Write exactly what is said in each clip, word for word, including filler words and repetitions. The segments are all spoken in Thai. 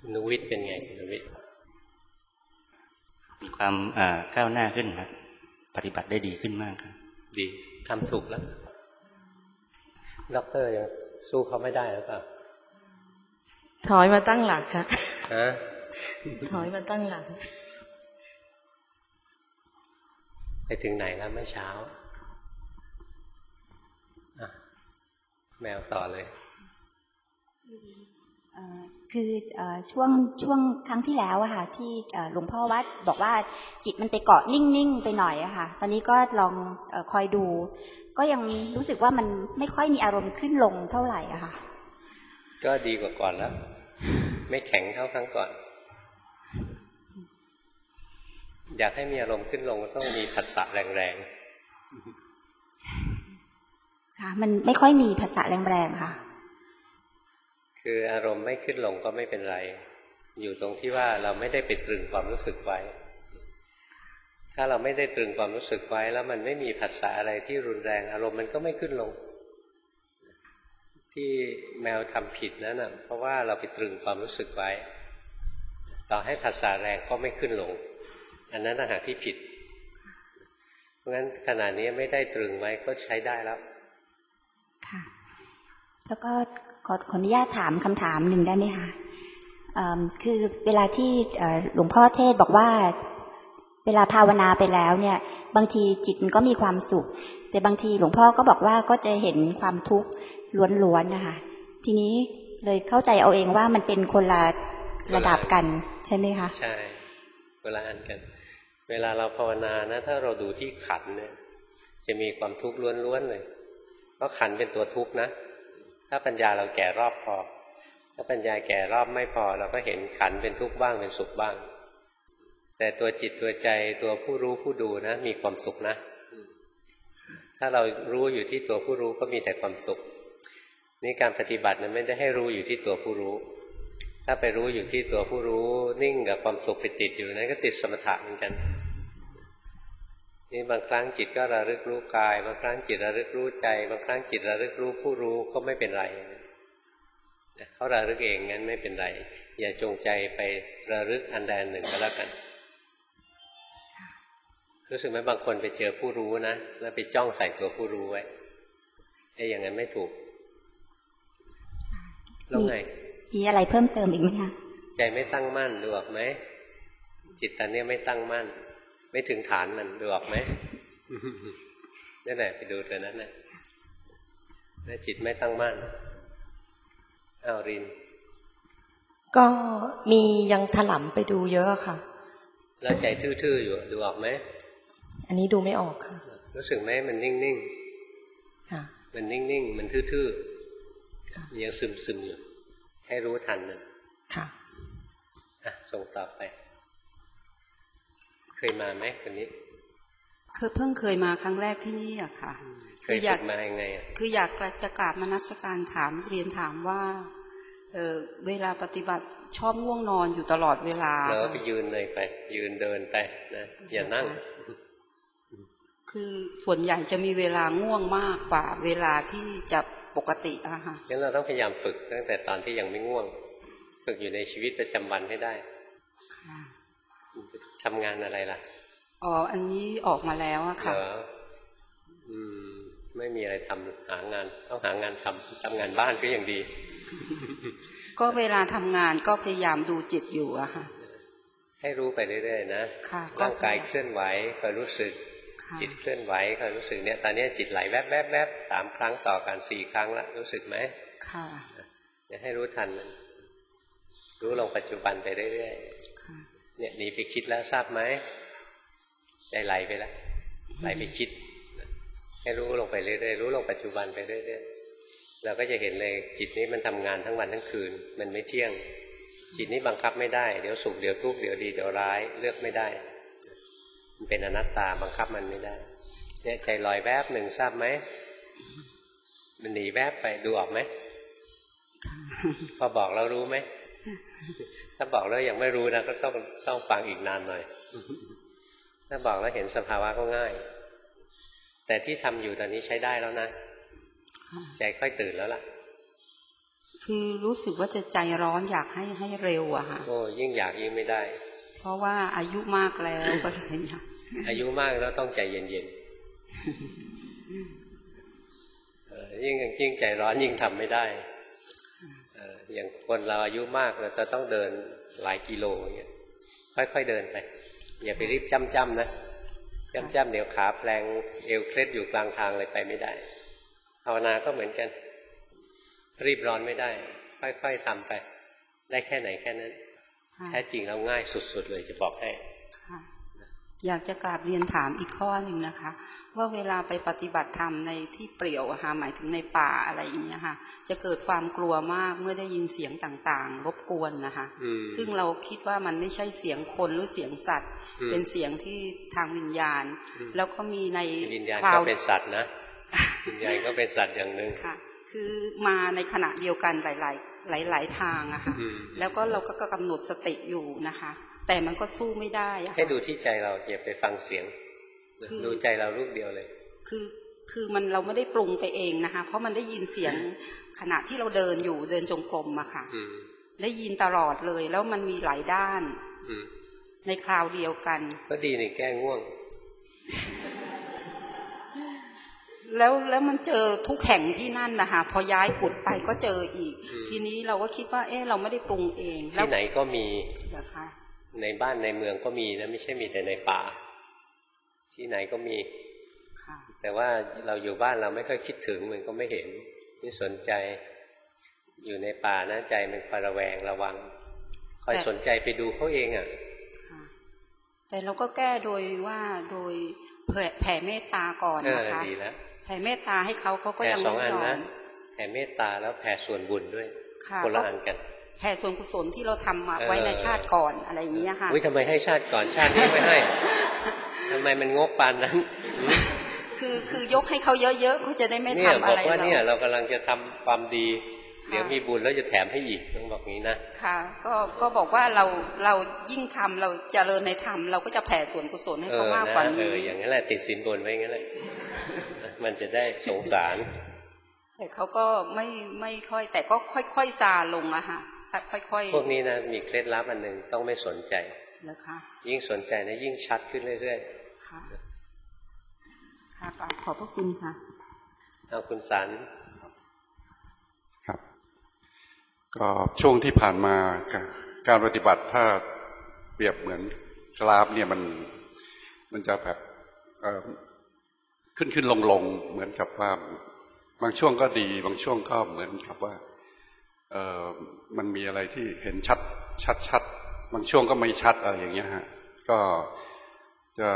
นุวิทย์เป็นไงนุวิทย์มีความก้าวหน้าขึ้นครับปฏิบัติได้ดีขึ้นมากครับดีทำถูกแล้วด็อกเตอร์ยังสู้เขาไม่ได้หรือเปล่าถอยมาตั้งหลักค่ะฮะถอยมาตั้งหลักไปถึงไหนแล้วเมื่อเช้าแมวต่อเลยคือช่วงช่วงครั้งที่แล้วอะค่ะที่หลวงพ่อวัดบอกว่าจิตมันไปเกาะนิ่งๆไปหน่อยอะค่ะตอนนี้ก็ลองคอยดูก็ยังรู้สึกว่ามันไม่ค่อยมีอารมณ์ขึ้นลงเท่าไหร่อะค่ะก็ดีกว่าก่อนแล้วไม่แข็งเท่าครั้งก่อนอยากให้มีอารมณ์ขึ้นลงก็ต้องมีผัสสะแรงๆค่ะมันไม่ค่อยมีผัสสะแรงๆค่ะคืออารมณ์ไม่ขึ้นลงก็ไม่เป็นไรอยู่ตรงที่ว่าเราไม่ได้ไปตรึงความรู้สึกไว้ถ้าเราไม่ได้ตรึงความรู้สึกไว้แล้วมันไม่มีผัสสะอะไรที่รุนแรงอารมณ์มันก็ไม่ขึ้นลงที่แมวทำผิดนั่นน่ะเพราะว่าเราไปตรึงความรู้สึกไว้ต่อให้ผัสสะแรงก็ไม่ขึ้นลงอันนั้นต่างหากที่ผิดเพราะงั้นขณะนี้ไม่ได้ตรึงไว้ก็ใช้ได้แล้วค่ะแล้วก็ขอขออนุญาตถามคำถามหนึ่งได้ไหมคะคือเวลาที่หลวงพ่อเทศบอกว่าเวลาภาวนาไปแล้วเนี่ยบางทีจิตมันก็มีความสุขแต่บางทีหลวงพ่อก็บอกว่าก็จะเห็นความทุกข์ล้วนๆนะคะทีนี้เลยเข้าใจเอาเองว่ามันเป็นคนละระดับกันใช่ไหมคะใช่เวลาอ่านกันเวลาเราภาวนานะถ้าเราดูที่ขันเนี่ยจะมีความทุกข์ล้วนๆเลยเพราะขันเป็นตัวทุกข์นะถ้าปัญญาเราแก่รอบพอถ้าปัญญาแก่รอบไม่พอเราก็เห็นขันเป็นทุกข์บ้างเป็นสุขบ้างแต่ตัวจิตตัวใจตัวผู้รู้ผู้ดูนะมีความสุขนะถ้าเรารู้อยู่ที่ตัวผู้รู้ก็มีแต่ความสุขนี่การปฏิบัตินั้นไม่ได้ให้รู้อยู่ที่ตัวผู้รู้ถ้าไปรู้อยู่ที่ตัวผู้รู้นิ่งกับความสุขไปติดอยู่นั้นก็ติดสมถะเหมือนกันนี่บางครั้งจิตก็ระลึกรู้กายบางครั้งจิตระลึกรู้ใจบางครั้งจิตระลึกรู้ผู้รู้ก็ไม่เป็นไรเขาระลึกเองงั้นไม่เป็นไรอย่าจงใจไประลึกอันใดอันหนึ่งก็แล้วกันรู้สึกไหมบางคนไปเจอผู้รู้นะแล้วไปจ้องใส่ตัวผู้รู้ไว้ไอ้อย่างนั้นไม่ถูกแล้วไงมีอะไรเพิ่มเติมอีกไหมคะใจไม่ตั้งมั่นดูออกไหมจิตตอนนี้ไม่ตั้งมั่นไม่ถึงฐานมันดูออกไหมนั่นแหละไปดูตัวนั้นนะแล้วจิตไม่ตั้งมั่นอ้าวรินก็มียังถลำไปดูเยอะค่ะแล้วใจทื่อๆอยู่ดูออกไหมอันนี้ดูไม่ออกค่ะรู้สึกไหมมันนิ่งๆค่ะมันนิ่งๆมันทื่อๆยังซึมๆอยู่ให้รู้ทันมันค่ะอ่ะส่งต่อไปเคยมาไหมคนนี้คือเพิ่งเคยมาครั้งแรกที่นี่อะค่ะเคยฝึกมายังไงอะคืออยากจะกราบมนัสการถามเรียนถามว่าเออเวลาปฏิบัติชอบง่วงนอนอยู่ตลอดเวลาแล้วไปยืนเลยไปยืนเดินไปนะอย่านั่งคือส่วนใหญ่จะมีเวลาง่วงมากกว่าเวลาที่จะปกติอะค่ะงั้นเราต้องพยายามฝึกตั้งแต่ตอนที่ยังไม่ง่วงฝึกอยู่ในชีวิตประจำวันให้ได้ค่ะทำงานอะไรล่ะอ๋ออันนี้ออกมาแล้วอะค่ะอืมไม่มีอะไรทำหางานต้องหางานทำทำงานบ้านก็ยังดีก็เวลาทำงานก็พยายามดูจิตอยู่อะค่ะให้รู้ไปเรื่อยๆนะร่างกายเคลื่อนไหวคอยรู้สึกจิตเคลื่อนไหวคอยรู้สึกเนี่ยตอนนี้จิตไหลแวบแวบแวบสามครั้งต่อกันสี่ครั้งละรู้สึกไหมค่ะเนี่ยให้รู้ทันมันรู้ลงปัจจุบันไปเรื่อยๆเนี่ยหนีไปคิดแล้วทราบไหมใจไหลไปแล้วไหลไปคิดให้รู้ลงไปเรื่อยๆรู้ลงปัจจุบันไปเรื่อยๆเราก็จะเห็นเลยจิตนี้มันทำงานทั้งวันทั้งคืนมันไม่เที่ยงจิตนี้บังคับไม่ได้เดี๋ยวสุขเดี๋ยวทุกข์เดี๋ยวดีเดี๋ยวร้ายเลือกไม่ได้มันเป็นอนัตตาบังคับมันไม่ได้เนี่ยใจลอยแวบหนึ่งทราบไหมมันหนีแวบไปดูออกไหมพอบอกเรารู้ไหมถ้าบอกแล้วยังไม่รู้นะก็ต้องต้องฟังอีกนานหน่อยถ้าบอกแล้วเห็นสภาวะก็ง่ายแต่ที่ทำอยู่ตอนนี้ใช้ได้แล้วนะใจค่อยตื่นแล้วล่ะคือรู้สึกว่าจะใจร้อนอยากให้ให้เร็วอะค่ะโอ้ยิ่งอยากยิ่งไม่ได้เพราะว่าอายุมากแล้วก็เลยค่ะอายุมากแล้วต้องใจเย็นๆยิ่งยิ่งใจร้อนยิ่งทำไม่ได้อย่างคนเราอายุมากเราจะต้องเดินหลายกิโลอย่างเงี้ยค่อยๆเดินไปอย่าไปรีบจ้ำจ้ำนะจ้ำจ้ำเดี๋ยวขาแพลงเอวเคล็ดอยู่กลางทางเลยไปไม่ได้ภาวนาก็เหมือนกันรีบร้อนไม่ได้ค่อยๆทำไปได้แค่ไหนแค่นั้นแท้จริงแล้วง่ายสุดๆเลยจะบอกให้อยากจะกราบเรียนถามอีกข้อหนึ่งนะคะว่าเวลาไปปฏิบัติธรรมในที่เปลี่ยวอะค่ะหมายถึงในป่าอะไรอย่างเงี้ยค่ะจะเกิดความกลัวมากเมื่อได้ยินเสียงต่างๆรบกวนนะคะซึ่งเราคิดว่ามันไม่ใช่เสียงคนหรือเสียงสัตว์เป็นเสียงที่ทางวิญญาณแล้วก็มีในวิญญาณก็เป็นสัตว์นะวิญญาณก็เป็นสัตว์อย่างหนึ่งค่ะคือมาในขณะเดียวกันหลายๆหลายๆทางอะค่ะแล้วก็เราก็กำหนดสติอยู่นะคะแต่มันก็สู้ไม่ได้ให้ดูที่ใจเราอย่าไปฟังเสียงดูใจเรารูปเดียวเลยคือคือมันเราไม่ได้ปรุงไปเองนะคะเพราะมันได้ยินเสียงขณะที่เราเดินอยู่เดินจงกรมอะค่ะได้ยินตลอดเลยแล้วมันมีหลายด้านในคราวเดียวกันก็ดีนี่แก้ง่วงแล้วแล้วมันเจอทุกแห่งที่นั่นนะคะพอย้ายกุฏไปก็เจออีกทีนี้เราก็คิดว่าเออเราไม่ได้ปรุงเองที่ไหนก็มีนะคะในบ้านในเมืองก็มีนะไม่ใช่มีแต่ในป่าที่ไหนก็มีแต่ว่าเราอยู่บ้านเราไม่ค่อยคิดถึงมันก็ไม่เห็นไม่สนใจอยู่ในป่านะใจมันคอยระแวงระวังคอยสนใจไปดูเขาเองอ่ะแต่เราก็แก้โดยว่าโดยแผ่เมตตาก่อนนะคะดีแล้วแผ่เมตตาให้เขาเขาก็ยังไม่ยอมแผ่เมตตาแล้วแผ่ส่วนบุญด้วยคนละอันกันแผ่ส่วนกุศลที่เราทำมาไว้ในชาติก่อนอะไรอย่างนี้ค่ะอุ้ยทำไมให้ชาติก่อนชาตินี้ไม่ให้ทำไมมันงกปานนั้นคือคือยกให้เขาเยอะๆเขาจะได้ไม่ทำอะไรเราบอกว่าเนี่ยเรากำลังจะทำความดีเดี๋ยวมีบุญแล้วจะแถมให้อีกต้องบอกงี้นะค่ะก็ก็บอกว่าเราเรายิ่งทำเราเจริญในธรรมเราก็จะแผ่ส่วนกุศลให้เขามากกว่านี้เอออย่างนั้นแหละติดสินบนไว้งั้นแหละมันจะได้สงสารแต่เขาก็ไม่ไม่ค่อยแต่ก็ค่อยๆซาลงอะค่ะค่อยๆพวกนี้นะมีเคล็ดลับอันหนึ่งต้องไม่สนใจนะคะยิ่งสนใจนะยิ่งชัดขึ้นเรื่อยๆค่ะค่ะขอบพระคุณค่ะเอาคุณสารครับก็ช่วงที่ผ่านมาการปฏิบัติถ้าเปรียบเหมือนกราฟเนี่ยมันมันจะแบบขึ้นขึ้นลงลงเหมือนกับว่าบางช่วงก็ดีบางช่วงก็เหมือนกับว่าเออมันมีอะไรที่เห็นชัดชัดชัดบางช่วงก็ไม่ชัดอะไรอย่างเงี้ยฮะก็จะ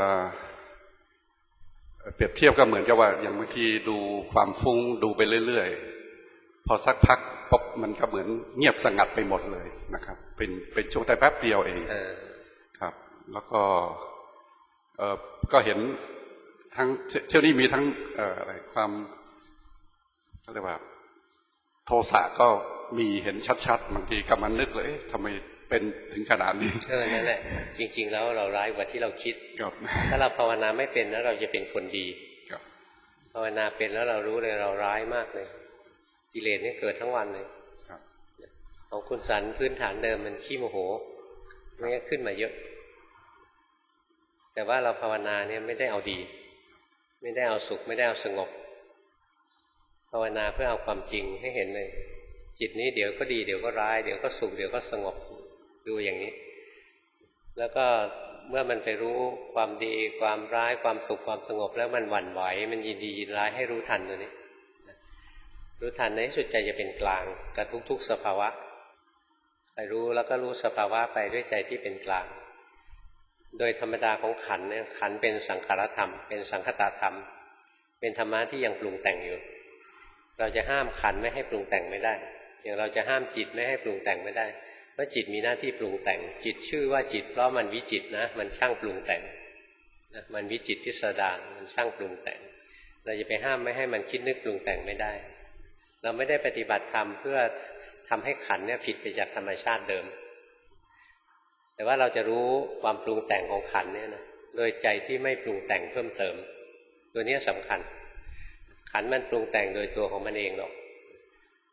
เปรียบเทียบก็เหมือนกับว่าอย่างบางทีดูความฟุ้งดูไปเรื่อยๆพอสักพักปุ๊บมันก็เหมือนเงียบสงัดไปหมดเลยนะครับเป็นเป็นช่วงแต่แป๊บเดียวเองครับแล้วก็เออก็เห็นทั้งเที่ยวนี้มีทั้งเอ่ออะไรความก็เรียกว่าโทสะก็มีเห็นชัดๆบางทีกำลังนึกเลยทำไมเป็นถึงขนาดนี้เออนั่นแหละจริงๆแล้วเราร้ายกว่าที่เราคิดถ้าเราภาวนาไม่เป็นแล้วเราจะเป็นคนดีภาวนาเป็นแล้วเรารู้เลยเราร้ายมากเลยกิเลสนี่เกิดทั้งวันเลยของคุณสันพื้นฐานเดิมมันขี้โมโหมันก็ขึ้นมาเยอะแต่ว่าเราภาวนาเนี่ยไม่ได้เอาดีไม่ได้เอาสุขไม่ได้เอาสงบภาวนาเพื่อเอาความจริงให้เห็นเลยจิตนี้เดี๋ยวก็ดีเดี๋ยวก็ร้ายเดี๋ยวก็สุขเดี๋ยวก็สงบดูอย่างนี้แล้วก็เมื่อมันไปรู้ความดีความร้ายความสุขความสงบแล้วมันหวั่นไหวมันยินดียินร้ายให้รู้ทันตัวนี้รู้ทันในที่สุดใจจะเป็นกลางกับทุกๆสภาวะไปรู้แล้วก็รู้สภาวะไปด้วยใจที่เป็นกลางโดยธรรมดาของขันธ์เนี่ยขันธ์เป็นสังขารธรรมเป็นสังคตธรรมเป็นธรรมะที่ยังปรุงแต่งอยู่เราจะห้ามขันธ์ไม่ให้ปรุงแต่งไม่ได้อย่างเราจะห้ามจิตไม่ให้ปรุงแต่งไม่ได้เพราะจิตมีหน้าที่ปรุงแต่งจิตชื่อว่าจิตเพราะมันวิจิตรนะมันช่างปรุงแต่งนะมันวิจิตรพิสดารมันช่างปรุงแต่งเราจะไปห้ามไม่ให้มันคิดนึกปรุงแต่งไม่ได้เราไม่ได้ปฏิบัติธรรมเพื่อทำให้ขันธ์เนี่ยผิดไปจากธรรมชาติเดิมแต่ว่าเราจะรู้ความปรุงแต่งของขันธ์เนี่ยนะโดยใจที่ไม่ปรุงแต่งเพิ่มเติมตัวนี้สำคัญขันธ์มันปรุงแต่งโดยตัวของมันเองหรอก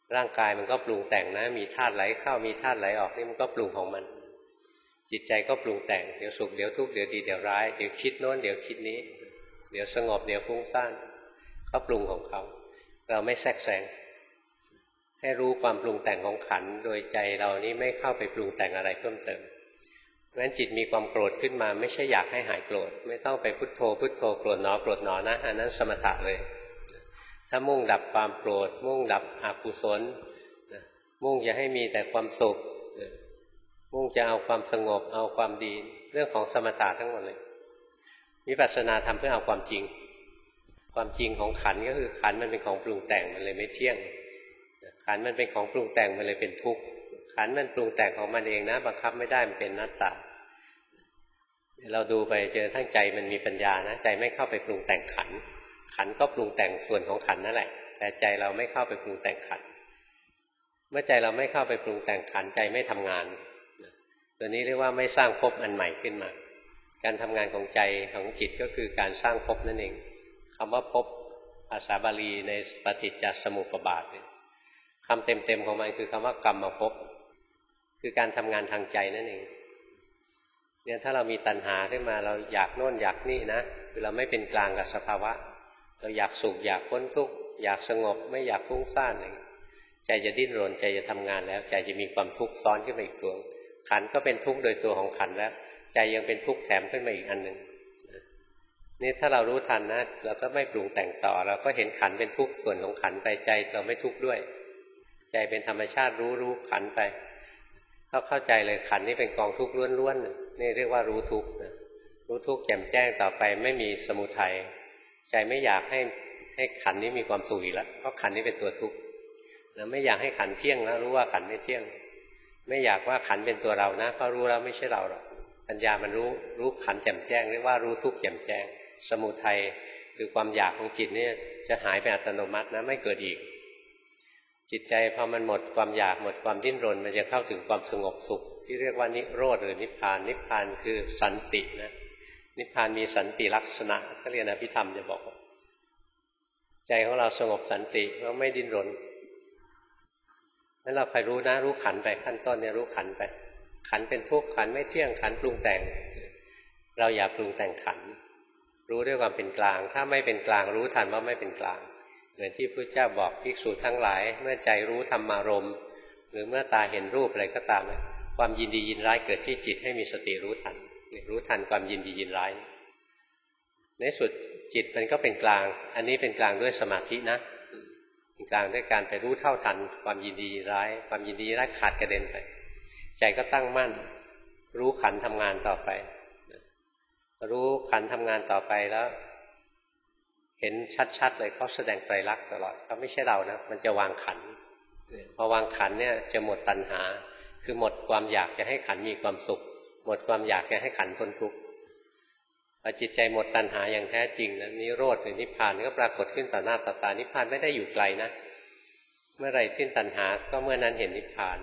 ร่างกายมันก็ปรุงแต่งนะมีธาตุไหลเข้ามีธาตุไหลออกนี่มันก็ปรุงของมันจิตใจก็ปรุงแต่งเดี๋ยวสุขเดี๋ยวทุกข์เดี๋ยวดีเดี๋ยวร้ายเดี๋ยวคิดโน้นเดี๋ยวคิดนี้เดี๋ยวสงบเดี๋ยวฟุ้งซ่านเขาปรุงของเขาเราไม่แทรกแซงให้รู้ความปรุงแต่งของขันธ์โดยใจเรานี้ไม่เข้าไปปรุงแต่งอะไรเพิ่มเติมเพราะฉะนั้นจิตมีความโกรธขึ้นมาไม่ใช่อยากให้หายโกรธไม่ต้องไปพุทโธพุทโธโกรธหนอโกรธหนอนะอันนั้นสมถะเลยถ้ามุ่งดับความโกรธมุ่งดับอกุศลมุ่งจะให้มีแต่ความสุขมุ่งจะเอาความสงบเอาความดีเรื่องของสมถะทั้งหมดเลยวิปัสสนาทำเพื่อเอาความจริงความจริงของขันธ์ก็คือขันธ์มันเป็นของปรุงแต่งมันเลยไม่เที่ยงขันธ์มันเป็นของปรุงแต่งมันเลยเป็นทุกข์ขันธ์มันปรุงแต่งของมันเองนะบังคับไม่ได้มันเป็นอนัตตาเราดูไปเจอทั้งใจมันมีปัญญานะใจไม่เข้าไปปรุงแต่งขันธ์ขันธ์ก็ปรุงแต่งส่วนของขันธ์นั่นแหละแต่ใจเราไม่เข้าไปปรุงแต่งขันธ์เมื่อใจเราไม่เข้าไปปรุงแต่งขันธ์ใจไม่ทำงานตัวนี้เรียกว่าไม่สร้างภพอันใหม่ขึ้นมาการทำงานของใจของจิตก็คือการสร้างภพนั่นเองคำว่าภพภาษาบาลีในปฏิจจสมุปบาทคำเต็มๆของมันคือคำว่ากรรมภพคือการทำงานทางใจนั่นเองเนี่ยถ้าเรามีตัณหาขึ้นมาเราอยากโน่นอยากนี่นะคือเราไม่เป็นกลางกับสภาวะเราอยากสุขอยากพ้นทุกข์อยากสงบไม่อยากฟุ้งซ่านเลยใจจะดิ้นรนใจจะทำงานแล้วใจจะมีความทุกข์ซ้อนขึ้นมาอีกตัวขันธ์ก็เป็นทุกข์โดยตัวของขันธ์แล้วใจยังเป็นทุกข์แถมขึ้นมาอีกอันหนึ่งนี่ถ้าเรารู้ทันนะเราก็ไม่ปรุงแต่งต่อเราก็เห็นขันธ์เป็นทุกข์ส่วนของขันธ์ไปใจเราไม่ทุกข์ด้วยใจเป็นธรรมชาติรู้รู้ขันธ์ไปเขาเข้าใจเลยขันธ์นี่เป็นกองทุกข์ล้วนๆนี่เรียกว่ารู้ทุกข์รู้ทุกข์แจ่มแจ้งต่อไปไม่มีสมุทัยใจไม่อยากให้ให้ขันธ์นี้มีความสุขอีกแล้วเพราะขันธ์นี้เป็นตัวทุกข์แล้วไม่อยากให้ขันธ์เที่ยงแล้วรู้ว่าขันธ์ไม่เที่ยงไม่อยากว่าขันธ์เป็นตัวเรานะเพราะรู้แล้วไม่ใช่เราหรอกปัญญามันรู้รู้ขันธ์แจ่มแจ้งเรียกว่ารู้ทุกข์แจ่มแจ้งสมุทัยคือความอยากของจิตนี่จะหายไปอัตโนมัตินะไม่เกิดอีกจิตใจพอมันหมดความอยากหมดความดิ้นรนมันจะเข้าถึงความสงบสุขที่เรียกว่านิโรธหรือนิพพานนิพพานคือสันตินะนิพพานมีสันติลักษณะก็เรียนอภิธรรมจะบอกใจของเราสงบสันติเพราะไม่ดิ้นรนนั้นเราไปรู้นะรู้ขันไปขั้นต้นเนี่ยรู้ขันไปขันเป็นทุกข์ขันไม่เที่ยงขันปรุงแต่งเราอย่าปรุงแต่งขันรู้ด้วยความเป็นกลางถ้าไม่เป็นกลางรู้ทันว่าไม่เป็นกลางเหมือนที่พระเจ้าบอกภิกษุทั้งหลายเมื่อใจรู้ธรรมารมณ์หรือเมื่อตาเห็นรูปอะไรก็ตามความยินดียินร้ายเกิดที่จิตให้มีสติรู้ทันรู้ทันความยินดียินร้ายในสุดจิตมันก็เป็นกลางอันนี้เป็นกลางด้วยสมาธินะเป็นกลางด้วยการไปรู้เท่าทันความยินดียินร้ายความยินดีร้ายขาดกระเด็นไปใจก็ตั้งมั่นรู้ขันทำงานต่อไปรู้ขันทำงานต่อไปแล้วเห็นชัดๆเลยเขาแสดงไตรลักษณ์ตลอดเขาไม่ใช่เรานะมันจะวางขันพอวางขันเนี่ยจะหมดตัณหาคือหมดความอยากจะให้ขันมีความสุขหมดความอยากจะให้ขันพ้นทุกข์พอจิตใจหมดตัณหาอย่างแท้จริงนะนิโรธหรือนิพพานก็ปรากฏขึ้นต่อหน้าต่อตานิพพานไม่ได้อยู่ไกลนะเมื่อไรสิ้นตัณหาก็เมื่อนั้นเห็นนิพพาน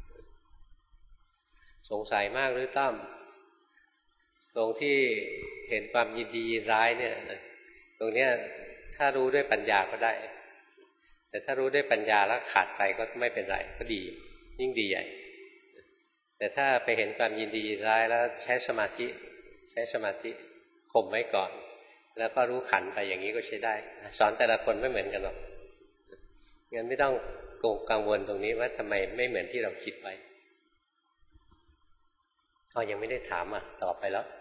สงสัยมากหรือตั้มตรงที่เห็นความยินดียินร้ายเนี่ยตรงเนี้ยถ้ารู้ด้วยปัญญาก็ได้แต่ถ้ารู้ด้วยปัญญาแล้วขาดไปก็ไม่เป็นไรก็ดียิ่งดีใหญ่แต่ถ้าไปเห็นความยินดียินร้ายแล้วใช้สมาธิใช้สมาธิข่มไว้ก่อนแล้วก็รู้ขันไปอย่างนี้ก็ใช้ได้สอนแต่ละคนไม่เหมือนกันหรอกงั้นไม่ต้องกังวลตรงนี้ว่าทำไมไม่เหมือนที่เราคิดไว้อ๋อยังไม่ได้ถามอ่ะตอบไปแล้ว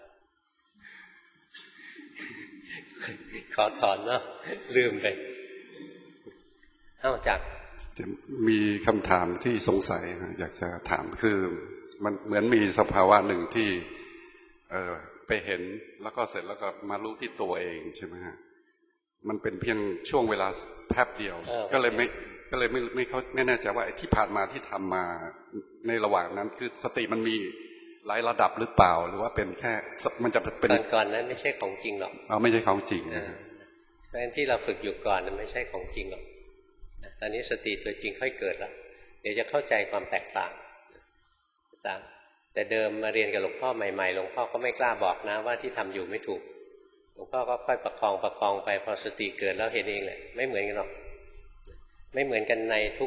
ขอถอนเนาะลืมไปเอ้าจักจะมีคำถามที่สงสัยนะอยากจะถามคือมันเหมือนมีสภาวะหนึ่งที่เออไปเห็นแล้วก็เสร็จแล้วก็มารู้ที่ตัวเองใช่ไหมฮะมันเป็นเพียงช่วงเวลาแป๊บเดียวก็เลยไม่ก็เลยไม่ไม่เขาไม่แน่ใจว่าที่ผ่านมาที่ทำมาในระหว่างนั้นคือสติมันมีหลายระดับหรือเปล่าหรือว่าเป็นแค่มันจะเป็นตอนก่อนนั้นไม่ใช่ของจริงหรอกอ๋อไม่ใช่ของจริงนะเพราะฉะนั้นที่เราฝึกอยู่ก่อนนั้นไม่ใช่ของจริงหรอกตอนนี้สติตัวจริงค่อยเกิดแล้วเดี๋ยวจะเข้าใจความแตกต่างต่างแต่เดิมมาเรียนกับหลวงพ่อใหม่ๆหลวงพ่อก็ไม่กล้าบอกนะว่าที่ทำอยู่ไม่ถูกหลวงพ่อก็ค่อยประคองประคองไปพอสติเกิดแล้วเห็นเองแหละไม่เหมือนกันหรอกไม่เหมือนกันในทุก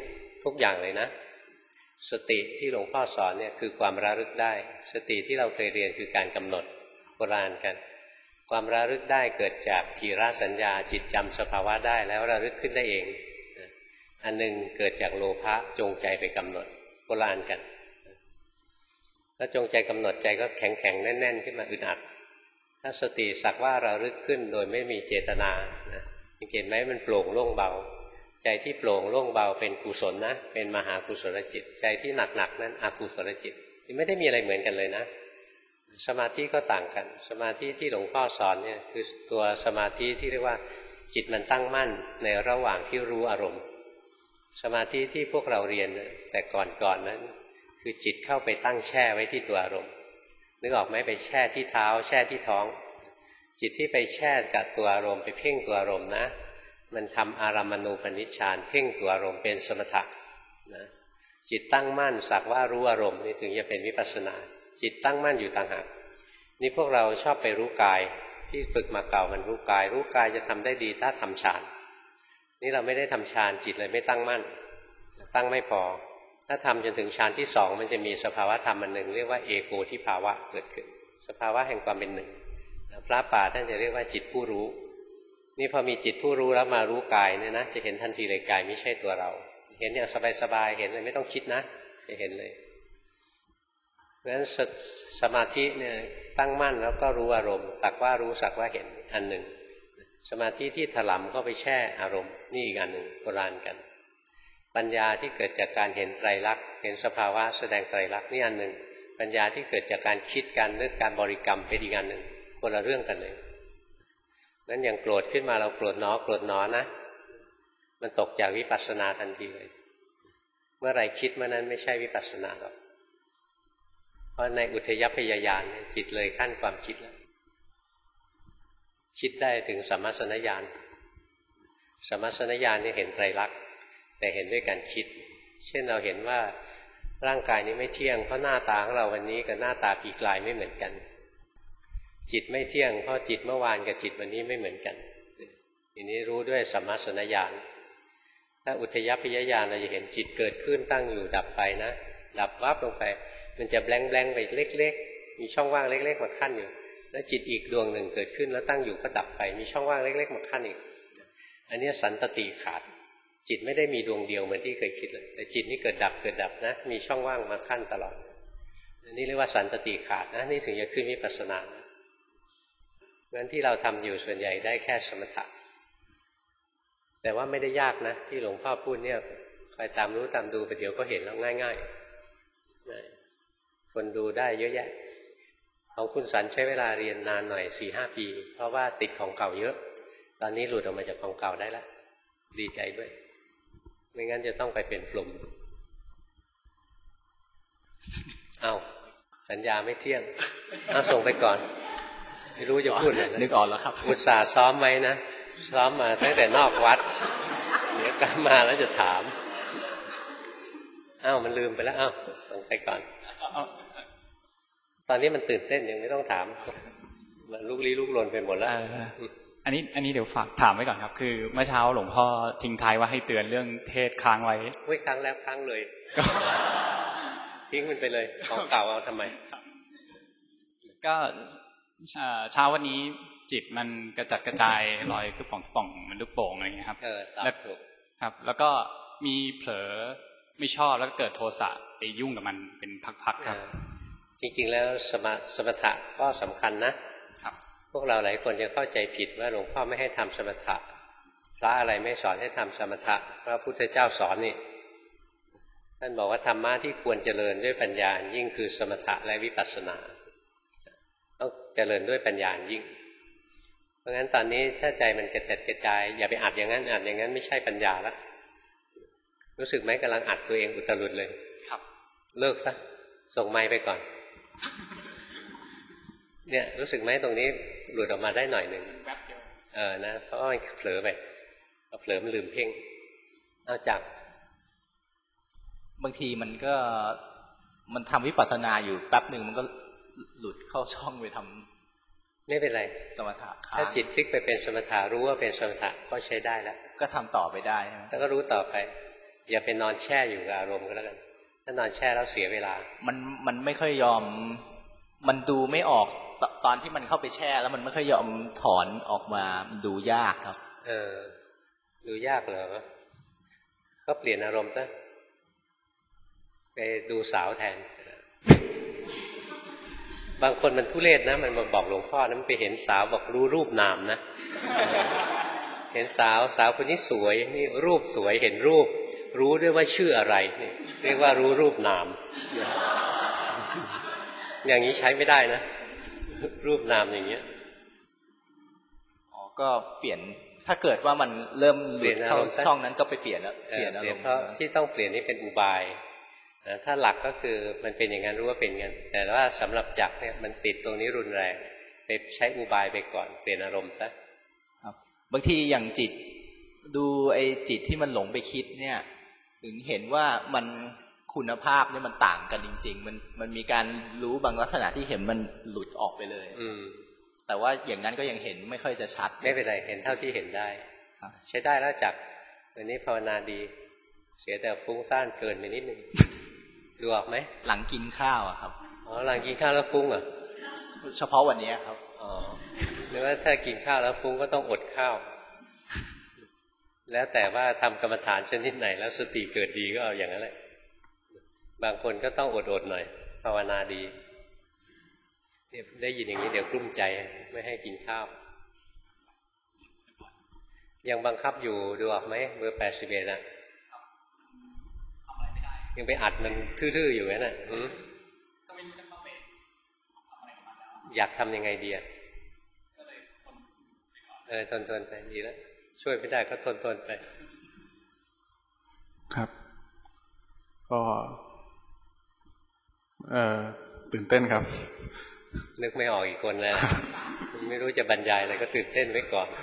ทุกอย่างเลยนะสติที่หลวงพ่อสอนเนี่ยคือความระลึกได้สติที่เราเคยเรียนคือการกำหนดโบราณกันความระลึกได้เกิดจากทีระสัญญาจิตจำสภาวะได้แล้วระลึกขึ้นได้เองอันหนึ่งเกิดจากโลภะจงใจไปกำหนดโบราณกันถ้าจงใจกำหนดใจก็แข็งแข็งแน่นๆขึ้นมาอึดอัดถ้าสติสักว่าระลึกขึ้นโดยไม่มีเจตนานะเห็นไหมมันโปร่งโล่งเบาใจที่โปร่งโล่งเบาเป็นกุศลนะเป็นมหากุศลจิตใจที่หนักๆนั้นอกุศลจิตไม่ได้มีอะไรเหมือนกันเลยนะสมาธิก็ต่างกันสมาธิที่หลวงพ่อสอนเนี่ยคือตัวสมาธิที่เรียกว่าจิตมันตั้งมั่นในระหว่างที่รู้อารมณ์สมาธิที่พวกเราเรียนแต่ก่อนๆนั้นคือจิตเข้าไปตั้งแช่ไว้ที่ตัวอารมณ์นึกออกไหมไปแช่ที่เท้าแช่ที่ท้องจิตที่ไปแช่กับตัวอารมณ์ไปเพ่งตัวอารมณ์นะมันทำอารัมมณูปนิชฌานเพ่งตัวอารมณ์เป็นสมถะนะจิตตั้งมั่นสักว่ารู้อารมณ์นี่ถึงจะเป็นวิปัสสนาจิตตั้งมั่นอยู่ต่างหากนี่พวกเราชอบไปรู้กายที่ฝึกมาเก่ามันรู้กายรู้กายจะทำได้ดีถ้าทำฌานนี่เราไม่ได้ทำฌานจิตเลยไม่ตั้งมั่นตั้งไม่พอถ้าทำจนถึงฌานที่สองมันจะมีสภาวะธรรมอันหนึ่งเรียกว่าเอโกทิภาวะเกิดขึ้นสภาวะแห่งความเป็นหนึ่งพระป่าท่านจะเรียกว่าจิตผู้รู้นี่พอมีจิตผู้รู้แล้วมารู้กายเนี่ยนะจะเห็นทันทีเลยกายไม่ใช่ตัวเราเห็นอย่างสบายๆเห็นเลยไม่ต้องคิดนะจะเห็นเลยเพราะฉะนั้น ส, สมาธิเนี่ยตั้งมั่นแล้วก็รู้อารมณ์สักว่ารู้สักว่าเห็นอันหนึ่งสมาธิที่ถลำก็ไปแช่อารมณ์นี่อีกอันหนึ่งโบราณกันปัญญาที่เกิดจากการเห็นไตรลักษณ์เห็นสภาวะแสดงไตรลักษณ์นี่อันหนึ่งปัญญาที่เกิดจากการคิดการนึกการบริกรรมเป็นอีกอันหนึ่งคนละเรื่องกันเลยนั้นอย่างโกรธขึ้นมาเราโกรธหนอโกรธหนอนะมันตกจากวิปัสสนาทันทีเลยเมื่อไรคิดเมื่อนั้นไม่ใช่วิปัสสนาหรอกเพราะในอุทยพยญาณจิตเลยขั้นความคิดแล้วคิดได้ถึงสัมมัสสนญาณสัมมัสสนญาณนี่เห็นไตรลักษณ์แต่เห็นด้วยการคิดเช่นเราเห็นว่าร่างกายนี้ไม่เที่ยงเพราะหน้าตาของเราวันนี้กับหน้าตาปีกลายไม่เหมือนกันจิตไม่เที่ยงเพราะจิตเมื่อวานกับจิตวันนี้ไม่เหมือนกันทีนี้รู้ด้วยสัมมัสสนญาณถ้าอุทยพยญาณเราจะเห็นจิตเกิดขึ้นตั้งอยู่ดับไปนะดับวับลงไปมันจะแบงแบงไปเล็กๆมีช่องว่างเล็กๆมาขั้นอยู่แล้วจิตอีกดวงหนึ่งเกิดขึ้นแล้วตั้งอยู่ก็ดับไปมีช่องว่างเล็กๆมาขั้นอีกอันนี้สันตติขาดจิตไม่ได้มีดวงเดียวเหมือนที่เคยคิดเลยแต่จิตนี่เกิดดับเกิดดับนะมีช่องว่างมาขั้นตลอดอันนี้เรียกว่าสันตติขาดนะนี่ถึงจะขึ้นวิปัสสนาเพราะฉะนั้นที่เราทำอยู่ส่วนใหญ่ได้แค่สมถะแต่ว่าไม่ได้ยากนะที่หลวงพ่อพูดเนี่ยใครตามรู้ตามดูไปเดี๋ยวก็เห็นแล้วง่ายๆคนดูได้เยอะแยะของคุณสันใช้เวลาเรียนนานหน่อย สี่ห้า ปีเพราะว่าติดของเก่าเยอะตอนนี้หลุดออกมาจากของเก่าได้แล้วดีใจด้วยไม่งั้นจะต้องไปเป็นพรหมเอาสัญญาไม่เที่ยงเอาส่งไปก่อนไม่รู้จะพูดอะไรนึกออกแล้วครับอุตส่าห์ซ้อมไหมนะซ้อมมาตั้งแต่นอกวัดเดี๋ยวกลับมาแล้วจะถามอ้าวมันลืมไปแล้วอ้าวส่งไปก่อนตอนนี้มันตื่นเต้นยังไม่ต้องถามมันลุกลี้ลุกลนไปหมดแล้วอันนี้อันนี้เดี๋ยวฝากถามไว้ก่อนครับคือเมื่อเช้าหลวงพ่อทิ้งท้ายว่าให้เตือนเรื่องเทศค้างไว้เฮ้ยค้างแล้วค้างเลยทิ้งมันไปเลยของเก่าเอาทำไมก็เช้าวันนี้จิตมันกระจัดกระจายลอยทุกป่องทุกป่องมันลูกโป่งอะไรเงี้ยครับเออแล้วถูกครับแล้วก็มีเผลอไม่ชอบแล้วก็เกิดโทสะไปยุ่งกับมันเป็นพักๆครับจริงๆแล้วสมสมถะก็สำคัญนะครับพวกเราหลายคนจะเข้าใจผิดว่าหลวงพ่อไม่ให้ทำสมถะพระอะไรไม่สอนให้ทำสมถะพระพุทธเจ้าสอนนี่ท่านบอกว่าธรรมะที่ควรเจริญด้วยปัญญายิ่งคือสมถะและวิปัสสนาต้องเจริญด้วยปัญญายิ่งเพราะงั้นตอนนี้ถ้าใจมันกระจัดกระจายอย่าไปอัดอย่างนั้นอัดอย่างนั้นไม่ใช่ปัญญาแล้วรู้สึกไหมกำลังอัดตัวเองอุตรุดเลยครับเลิกซะส่งไมค์ไปก่อนเนี่ยรู้สึกไหมตรงนี้หลุดออกมาได้หน่อยหนึ่งเออนะเพราะว่ามันเผลอไปเผลอมันลืมเพ่งเอาจับบางทีมันก็มันทำวิปัสสนาอยู่แป๊บหนึ่งมันก็หลุดเข้าช่องไปทำไม่เป็นไรสมถะถ้าจิตพลิกไปเป็นสมถะรู้ว่าเป็นสมถะก็ใช้ได้แล้วก็ทำต่อไปได้ใช่ไหมแต่ก็รู้ต่อไปอย่าไปนอนแช่อยู่กับอารมณ์ก็แล้วกันถ้านอนแช่แล้วเสียเวลามันมันไม่ค่อยยอมมันดูไม่ออกตตอนที่มันเข้าไปแช่แล้วมันไม่ค่อยยอมถอนออกมามันดูยากครับเออดูยากเหรอก็เปลี่ยนอารมณ์ซะไปดูสาวแทนบางคนมันทุเรศนะมันมาบอกหลวงพ่อนะมันไปเห็นสาวบอกรู้รูปนามนะเห็นสาวสาวคนนี้สวยนี่รูปสวยเห็นรูปรู้ด้วยว่าชื่ออะไรนี่เรียกว่ารู้รูปนามอย่างนี้ใช้ไม่ได้นะรูปนามอย่างเงี้ยอ๋อก็เปลี่ยนถ้าเกิดว่ามันเริ่มหลุดเข้าช่องนั้นก็ไปเปลี่ยนแล้วเปลี่ยนอารมณ์เพราะที่ต้องเปลี่ยนนี่เป็นอุบายนะถ้าหลักก็คือมันเป็นอย่างนั้นรู้ว่าเป็นอย่างนั้นแต่ว่าสำหรับจักรเนี่ยมันติดตรงนี้รุนแรงไปใช้อุบายไปก่อนเปลี่ยนอารมณ์ซะครับบางทีอย่างจิตดูไอ้จิตที่มันหลงไปคิดเนี่ยถึงเห็นว่ามันคุณภาพเนี่ยมันต่างกันจริงๆมันมันมีการรู้บางลักษณะที่เห็นมันหลุดออกไปเลยอืมแต่ว่าอย่างนั้นก็ยังเห็นไม่ค่อยจะชัดไม่เป็นไรเห็นเท่าที่เห็นได้ใช้ได้แล้วจักวันนี้ภาวนาดีเสียแต่ฟุ้งซ่านเกินไปนิดนึงดูออกไหมหลังกินข้าวอะครับอ๋อหลังกินข้าวแล้วฟุ้งเหรอเฉพาะวันนี้ครับอ๋อหรือว่าถ้ากินข้าวแล้วฟุ้งก็ต้องอดข้าวแล้วแต่ว่าทำกรรมฐานชนิดไหนแล้วสติเกิดดีก็เอาอย่างนั้นแหละบางคนก็ต้องอดๆหน่อยภาวนาดีเนี่ยได้ยินอย่างนี้เดี๋ยวกลุ้มใจไม่ให้กินข้าวยังบังคับอยู่ดูออกไหมเบอร์แปดสิบเอ็ดอ่ะยังไปอัดมันทื่อๆอยู่นั่นน่ะอยากทำยังไงดีอ่ะเออทนๆไปดีแล้วช่วยไม่ได้ก็ทนๆไปครับก็เอ่อตื่นเต้นครับนึกไม่ออกอีกคนแล้วไม่รู้จะบรรยายอะไรก็ตื่นเต้นไว้ก่อน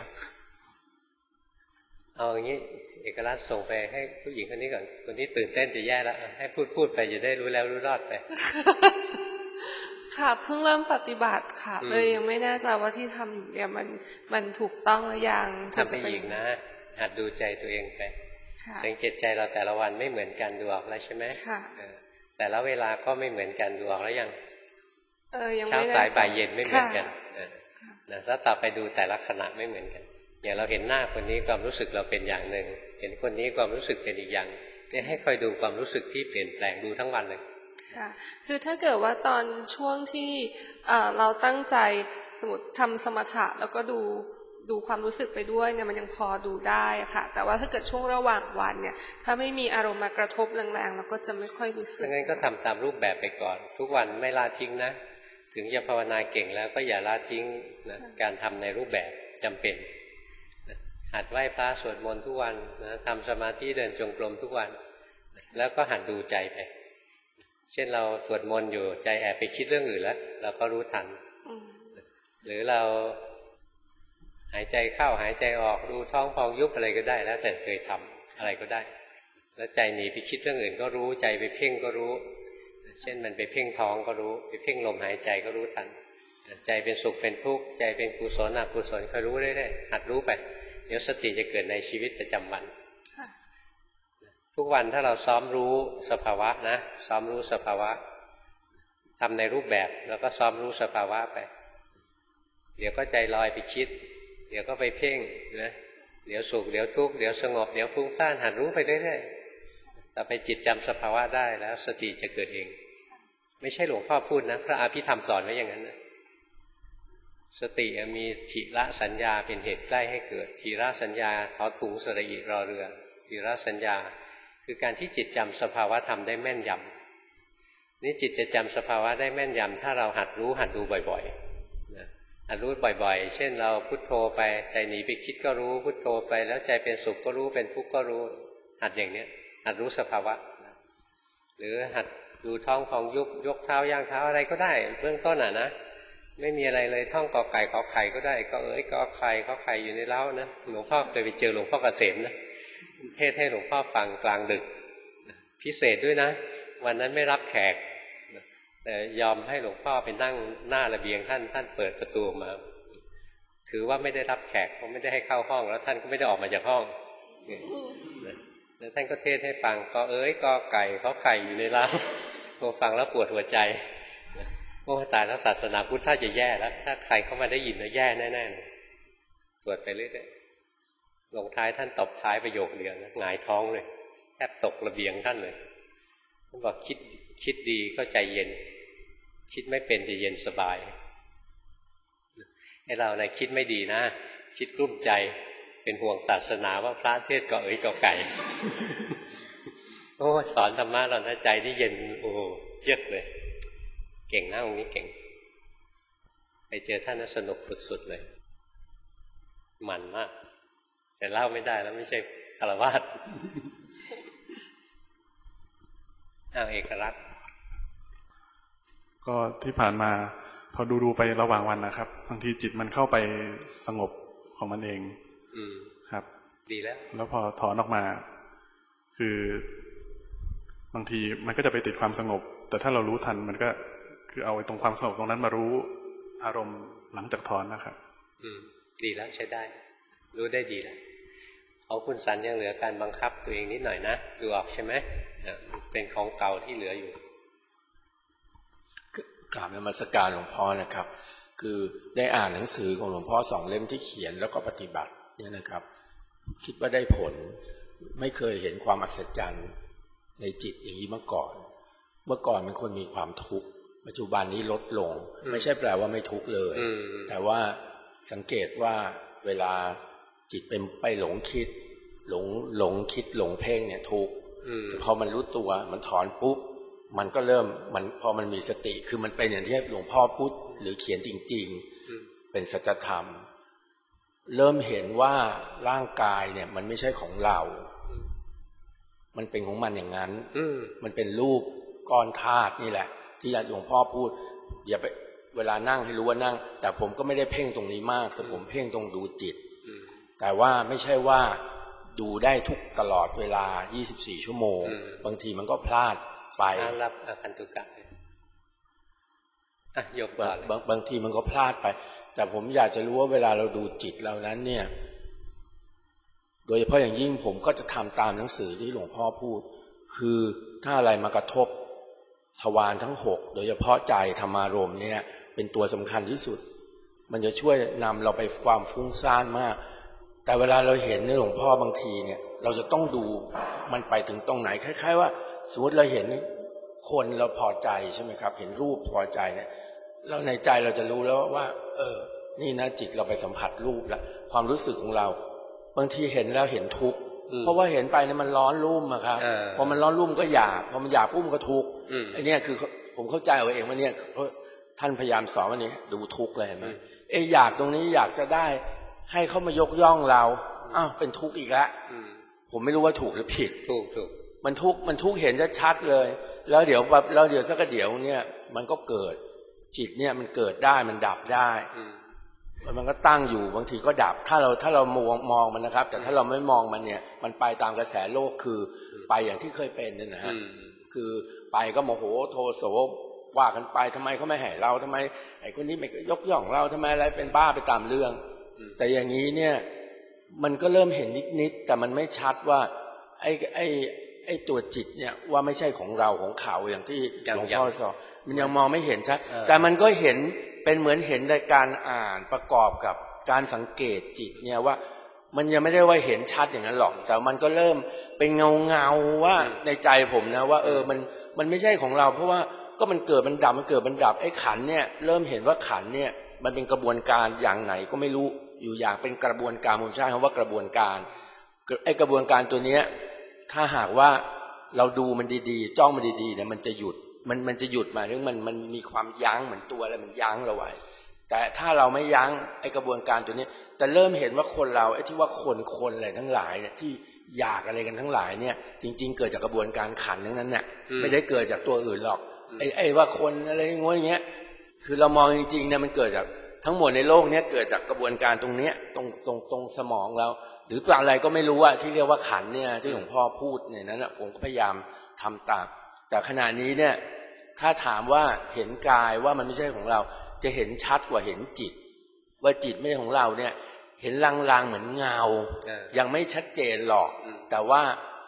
เอาอย่างนี้เอกลักษณ์ส่งไปให้ผู้หญิงคนนี้ก่อนคนที่ตื่นเต้นจะแย่แล้วให้พูดพูดไปจะได้รู้แล้วรู้รอดไปค่ะเพิ่งเริ่มปฏิบัติค่ะเลยยังไม่แน่ใจว่าที่ทำอยู่เนี่ยมันมันถูกต้องหรือยังทำไปอีกนะหัดดูใจตัวเองไปสังเกตใจเราแต่ละวันไม่เหมือนกันดูออกแล้วใช่ไหมค่ะแต่ละเวลาก็ไม่เหมือนกันดูออกแล้วยังเออยังเช้าสายบ่ายเย็นไม่เหมือนกันนะแล้วต่อไปดูแต่ละขณะไม่เหมือนกันอย่างเราเห็นหน้าคนนี้ความรู้สึกเราเป็นอย่างหนึ่งเห็นคนนี้ความรู้สึกเป็นอีกอย่างเนี่ยให้คอยดูความรู้สึกที่เปลี่ยนแปลงดูทั้งวันเลยค่ะคือถ้าเกิดว่าตอนช่วงที่เราตั้งใจสมมติทำสมถะแล้วก็ดูดูความรู้สึกไปด้วยเนี่ยมันยังพอดูได้ค่ะแต่ว่าถ้าเกิดช่วงระหว่างวันเนี่ยถ้าไม่มีอารมณ์มากระทบแรงๆเราก็จะไม่ค่อยรู้สึกงั้นก็ทำตามรูปแบบไปก่อนทุกวันไม่ละทิ้งนะถึงจะภาวนาเก่งแล้วก็อย่าละทิ้งนะการทำในรูปแบบจำเป็นหัดไหว้พระสวดมนต์ทุกวันนะทำสมาธิเดินจงกรมทุกวันแล้วก็หัดดูใจไปเช่นเราสวดมนต์อยู่ใจแอบไปคิดเรื่องอื่นแล้วเราก็รู้ทันหรือเราหายใจเข้าหายใจออกดูท้องพองยุบอะไรก็ได้แล้วแต่เคยทำอะไรก็ได้แล้วใจหนีไปคิดเรื่องอื่นก็รู้ใจไปเพ่งก็รู้เช่นมันไปเพ่งท้องก็รู้ไปเพ่งลมหายใจก็รู้ทันใจเป็นสุขเป็นทุกข์ใจเป็นกุศลอกุศลคอยรู้ได้ได้หัดรู้ไปเดี๋ยวสติจะเกิดในชีวิตประจำวันทุกวันถ้าเราซ้อมรู้สภาวะนะซ้อมรู้สภาวะทำในรูปแบบแล้วก็ซ้อมรู้สภาวะไปเดี๋ยวก็ใจลอยไปคิดเดี๋ยวก็ไปเพ่งนะเดี๋ยวสุขเดี๋ยวทุกข์เดี๋ยวสงบเดี๋ยวฟุ้งซ่านหัดรู้ไปเรื่อยๆต่อไปจิตจำสภาวะได้แล้วสติจะเกิดเองไม่ใช่หลวงพ่อพูดนะพระอภิธรรมสอนไว้อย่างนั้นนะสติมีทีละสัญญาเป็นเหตุใกล้ให้เกิดทีละสัญญาทอถุงสระอิรอเรือทีละสัญญาคือการที่จิตจำสภาวะธรรมได้แม่นยำนี่จิตจะจำสภาวะได้แม่นยำถ้าเราหัดรู้หัดดูบ่อยๆนะหัดรู้บ่อยๆเช่นเราพุทโธไปใจหนีไปคิดก็รู้พุทโธไปแล้วใจเป็นสุขก็รู้เป็นทุกข์ก็รู้หัดอย่างนี้หัดรู้สภาวะนะหรือหัดดูท้องพองยุบยกเท้าย่างเท้าอะไรก็ได้เบื้องต้นอ่ะนะไม่มีอะไรเลยท่องกอไก่ขอไข่ก็ได้ก็เอ้ยกอไข่ขอไข่อยู่ในเล้านะหลวงพ่อเคยไปเจอหลวงพ่อเกษมนะเทศให้หลวงพ่อฟังกลางดึกพิเศษด้วยนะวันนั้นไม่รับแขกแต่ยอมให้หลวงพ่อไปนั่งหน้าระเบียงท่านท่านเปิดประตูมาถือว่าไม่ได้รับแขกเพราะไม่ได้ให้เข้าห้องแล้วท่านก็ไม่ได้ออกมาจากห้องแล้วท่านก็เทศให้ฟังก็เอ้ยก็ไก่ก็ไข่อยู่ในร้านพอฟังแล้วปวดหัวใจโอ้ตายแล้วศาสนาพุทธถ้าจะแย่แล้วถ้าใครเข้ามาได้ยินแล้วแย่แน่ๆสวดไปเรื่อยๆลงท้ายท่านตบท้ายประโยคเดียวนะหงายท้องเลยแทบตกระเบียงท่านเลยท่านบอกคิดคิดดีก็ใจเย็นคิดไม่เป็นจะเย็นสบายไอ้เราเนี่ยคิดไม่ดีนะคิดกลุ้มใจเป็นห่วงศาสนาว่าพระเทศก็เอ๋ยก็ไก่โอ้สอนธรรมะเรานะใจที่เย็นโอ้เยือกเลยเก่งนะองค์นี้เก่งไปเจอท่านน่ะสนุกสุดๆเลยมันมากแต่เล่าไม่ได้แล้วไม่ใช่ฆราวาสอ้าวเอกรักษ์ก็ที่ผ่านมาพอดูดูไประหว่างวันนะครับบางทีจิตมันเข้าไปสงบของมันเองอืมครับดีแล้วแล้วพอถอนออกมาคือบางทีมันก็จะไปติดความสงบแต่ถ้าเรารู้ทันมันก็คือเอาไอ้ตรงความสงบตรงนั้นมารู้อารมณ์หลังจากถอนนะครับอืมดีแล้วใช้ได้รู้ได้ดีแล้วของคุณสันยังเหลือการบังคับตัวเองนิดหน่อยนะดูออกใช่ไหมเป็นของเก่าที่เหลืออยู่กราบนมัสการหลวงพ่อนะครับคือได้อ่านหนังสือของหลวงพ่อสองเล่มที่เขียนแล้วก็ปฏิบัติเนี่ยนะครับคิดว่าได้ผลไม่เคยเห็นความอัศจรรย์ในจิตอย่างนี้มาก่อนเมื่อก่อนเป็นคนมีความทุกข์ปัจจุบันนี้ลดลงไม่ใช่แปลว่าไม่ทุกข์เลยแต่ว่าสังเกตว่าเวลาจิตเป็นไปหลงคิดหลงหลงคิดหลงเพ่งเนี่ยทุกข์พอมันรู้ตัวมันถอนปุ๊บมันก็เริ่มมันพอมันมีสติคือมันเป็นอย่างที่หลวงพ่อพูดหรือเขียนจริงๆเป็นสัจธรรมเริ่มเห็นว่าร่างกายเนี่ยมันไม่ใช่ของเรามันเป็นของมันอย่างนั้นมันเป็นรูปก้อนธาตุนี่แหละที่หลวงพ่อพูดอย่าไปเวลานั่งให้รู้ว่านั่งแต่ผมก็ไม่ได้เพ่งตรงนี้มากแต่ผมเพ่งตรงดูจิตแต่ว่าไม่ใช่ว่าดูได้ทุกตลอดเวลายี่สิบสี่ชั่วโมงบางทีมันก็พลาดไปรับอคันตุกะอ่ะยกก่อนบางบางทีมันก็พลาดไปแต่ผมอยากจะรู้ว่าเวลาเราดูจิตเรานั้นเนี่ยโดยเฉพาะอย่างยิ่งผมก็จะทำตามหนังสือที่หลวงพ่อพูดคือถ้าอะไรมากระทบทวารทั้งหกโดยเฉพาะใจธรรมารมณ์เนี่ยเป็นตัวสำคัญที่สุดมันจะช่วยนำเราไปความฟุ้งซ่านมากแต่เวลาเราเห็นในหลวงพ่อบางทีเนี่ยเราจะต้องดูมันไปถึงตรงไหนคล้ายๆว่าสมมติเราเห็นคนเราพอใจใช่ไหมครับเห็นรูปพอใจเนี่ยแล้วในใจเราจะรู้แล้วว่าเออนี่นะจิตเราไปสัมผัสรูปแล้วความรู้สึกของเราบางทีเห็นแล้วเห็นทุกข์เพราะว่าเห็นไปเนี่ยมันร้อนรุ่มอะครับพอมันร้อนรุ่มก็อยากพอมันอยากปุ๊บก็ทุกข์ไอ้นี่คือผมเข้าใจเอาเองว่าเนี่ยท่านพยายามสอนว่านี้ดูทุกข์เลยเห็นไหมเอออยากตรงนี้อยากจะได้ให้เขามายกย่องเราอ้าวเป็นทุกข์อีกแล้วผมไม่รู้ว่าถูกหรือผิดถูกถูกมันทุกข์มันทุกข์เห็นชัดๆเลยแล้วเดี๋ยวแบบแล้วเดี๋ยวสักเดี๋ยวเนี่ยมันก็เกิดจิตเนี่ยมันเกิดได้มันดับได้มันก็ตั้งอยู่บางทีก็ดับถ้าเราถ้าเรามองมองมันนะครับแต่ถ้าเราไม่มองมันเนี่ยมันไปตามกระแสโลกคือไปอย่างที่เคยเป็นนั่นนะฮะคือไปก็โมโหโทโสว่ากันไปทำไมเขาไม่ให้เราทำไมไอ้คนนี้ไม่ยกย่องเราทำไมอะไรเป็นบ้าไปตามเรื่องแต่อย่างนี้เนี่ยมันก็เริ่มเห็นนิดๆแต่มันไม่ชัดว่าไอ้ไอ้ไอ้ตัวจิตเนี่ยว่าไม่ใช่ของเราของเขาอย่างที่หลวงพ่อสอนมันยังมองไม่เห็นชัดแต่มันก็เห็นเป็นเหมือนเห็นในการอ่านประกอบกับการสังเกตจิตเนี่ยว่ามันยังไม่ได้ว่าเห็นชัดอย่างนั้นหรอกแต่มันก็เริ่มเป็นเงาเงาว่าในใจผมนะว่าเออมันมันไม่ใช่ของเราเพราะว่าก็มันเกิดมันดับมันเกิดมันดับไอ้ขันเนี่ยเริ่มเห็นว่าขันเนี่ยมันเป็นกระบวนการอย่างไหนก็ไม่รู้อยู่อย่างเป็นกระบวนการผมใช้คำว่ากระบวนการไอ้กระบวนการตัวเนี้ยถ้าหากว่าเราดูมันดีๆจ้องมันดีๆเนี่ยมันจะหยุดมันมันจะหยุดมาเรื่องมันมันมีความยั้งเหมือนตัวอะไรมันยั้งเราไว้แต่ถ้าเราไม่ยั้งไอ้กระบวนการตัวนี้แต่เริ่มเห็นว่าคนเราไอ้ที่ว่าคนคนอะไรทั้งหลายเนี่ยที่อยากอะไรกันทั้งหลายเนี่ยจริงๆเกิดจากกระบวนการขันทั้งนั้นเนี่ยไม่ได้เกิดจากตัวอื่นหรอกไอ้ไอ้ว่าคนอะไรงงอย่างเงี้ยคือเรามองจริงๆเนี่ยมันเกิดจากทั้งหมดในโลกนี้เกิดจากกระบวนการตรงเนี้ยตรงตรงตรงสมองเราหรืออะไรก็ไม่รู้ว่าที่เรียกว่าขันเนี่ยที่หลวงพ่อพูดเนี่ยนั้นผมก็พยายามทำตามแต่ขณะนี้เนี่ยถ้าถามว่าเห็นกายว่ามันไม่ใช่ของเราจะเห็นชัดกว่าเห็นจิตว่าจิตไม่ใช่ของเราเนี่ยเห็นลางๆเหมือนเงายังไม่ชัดเจนหรอกแต่ว่า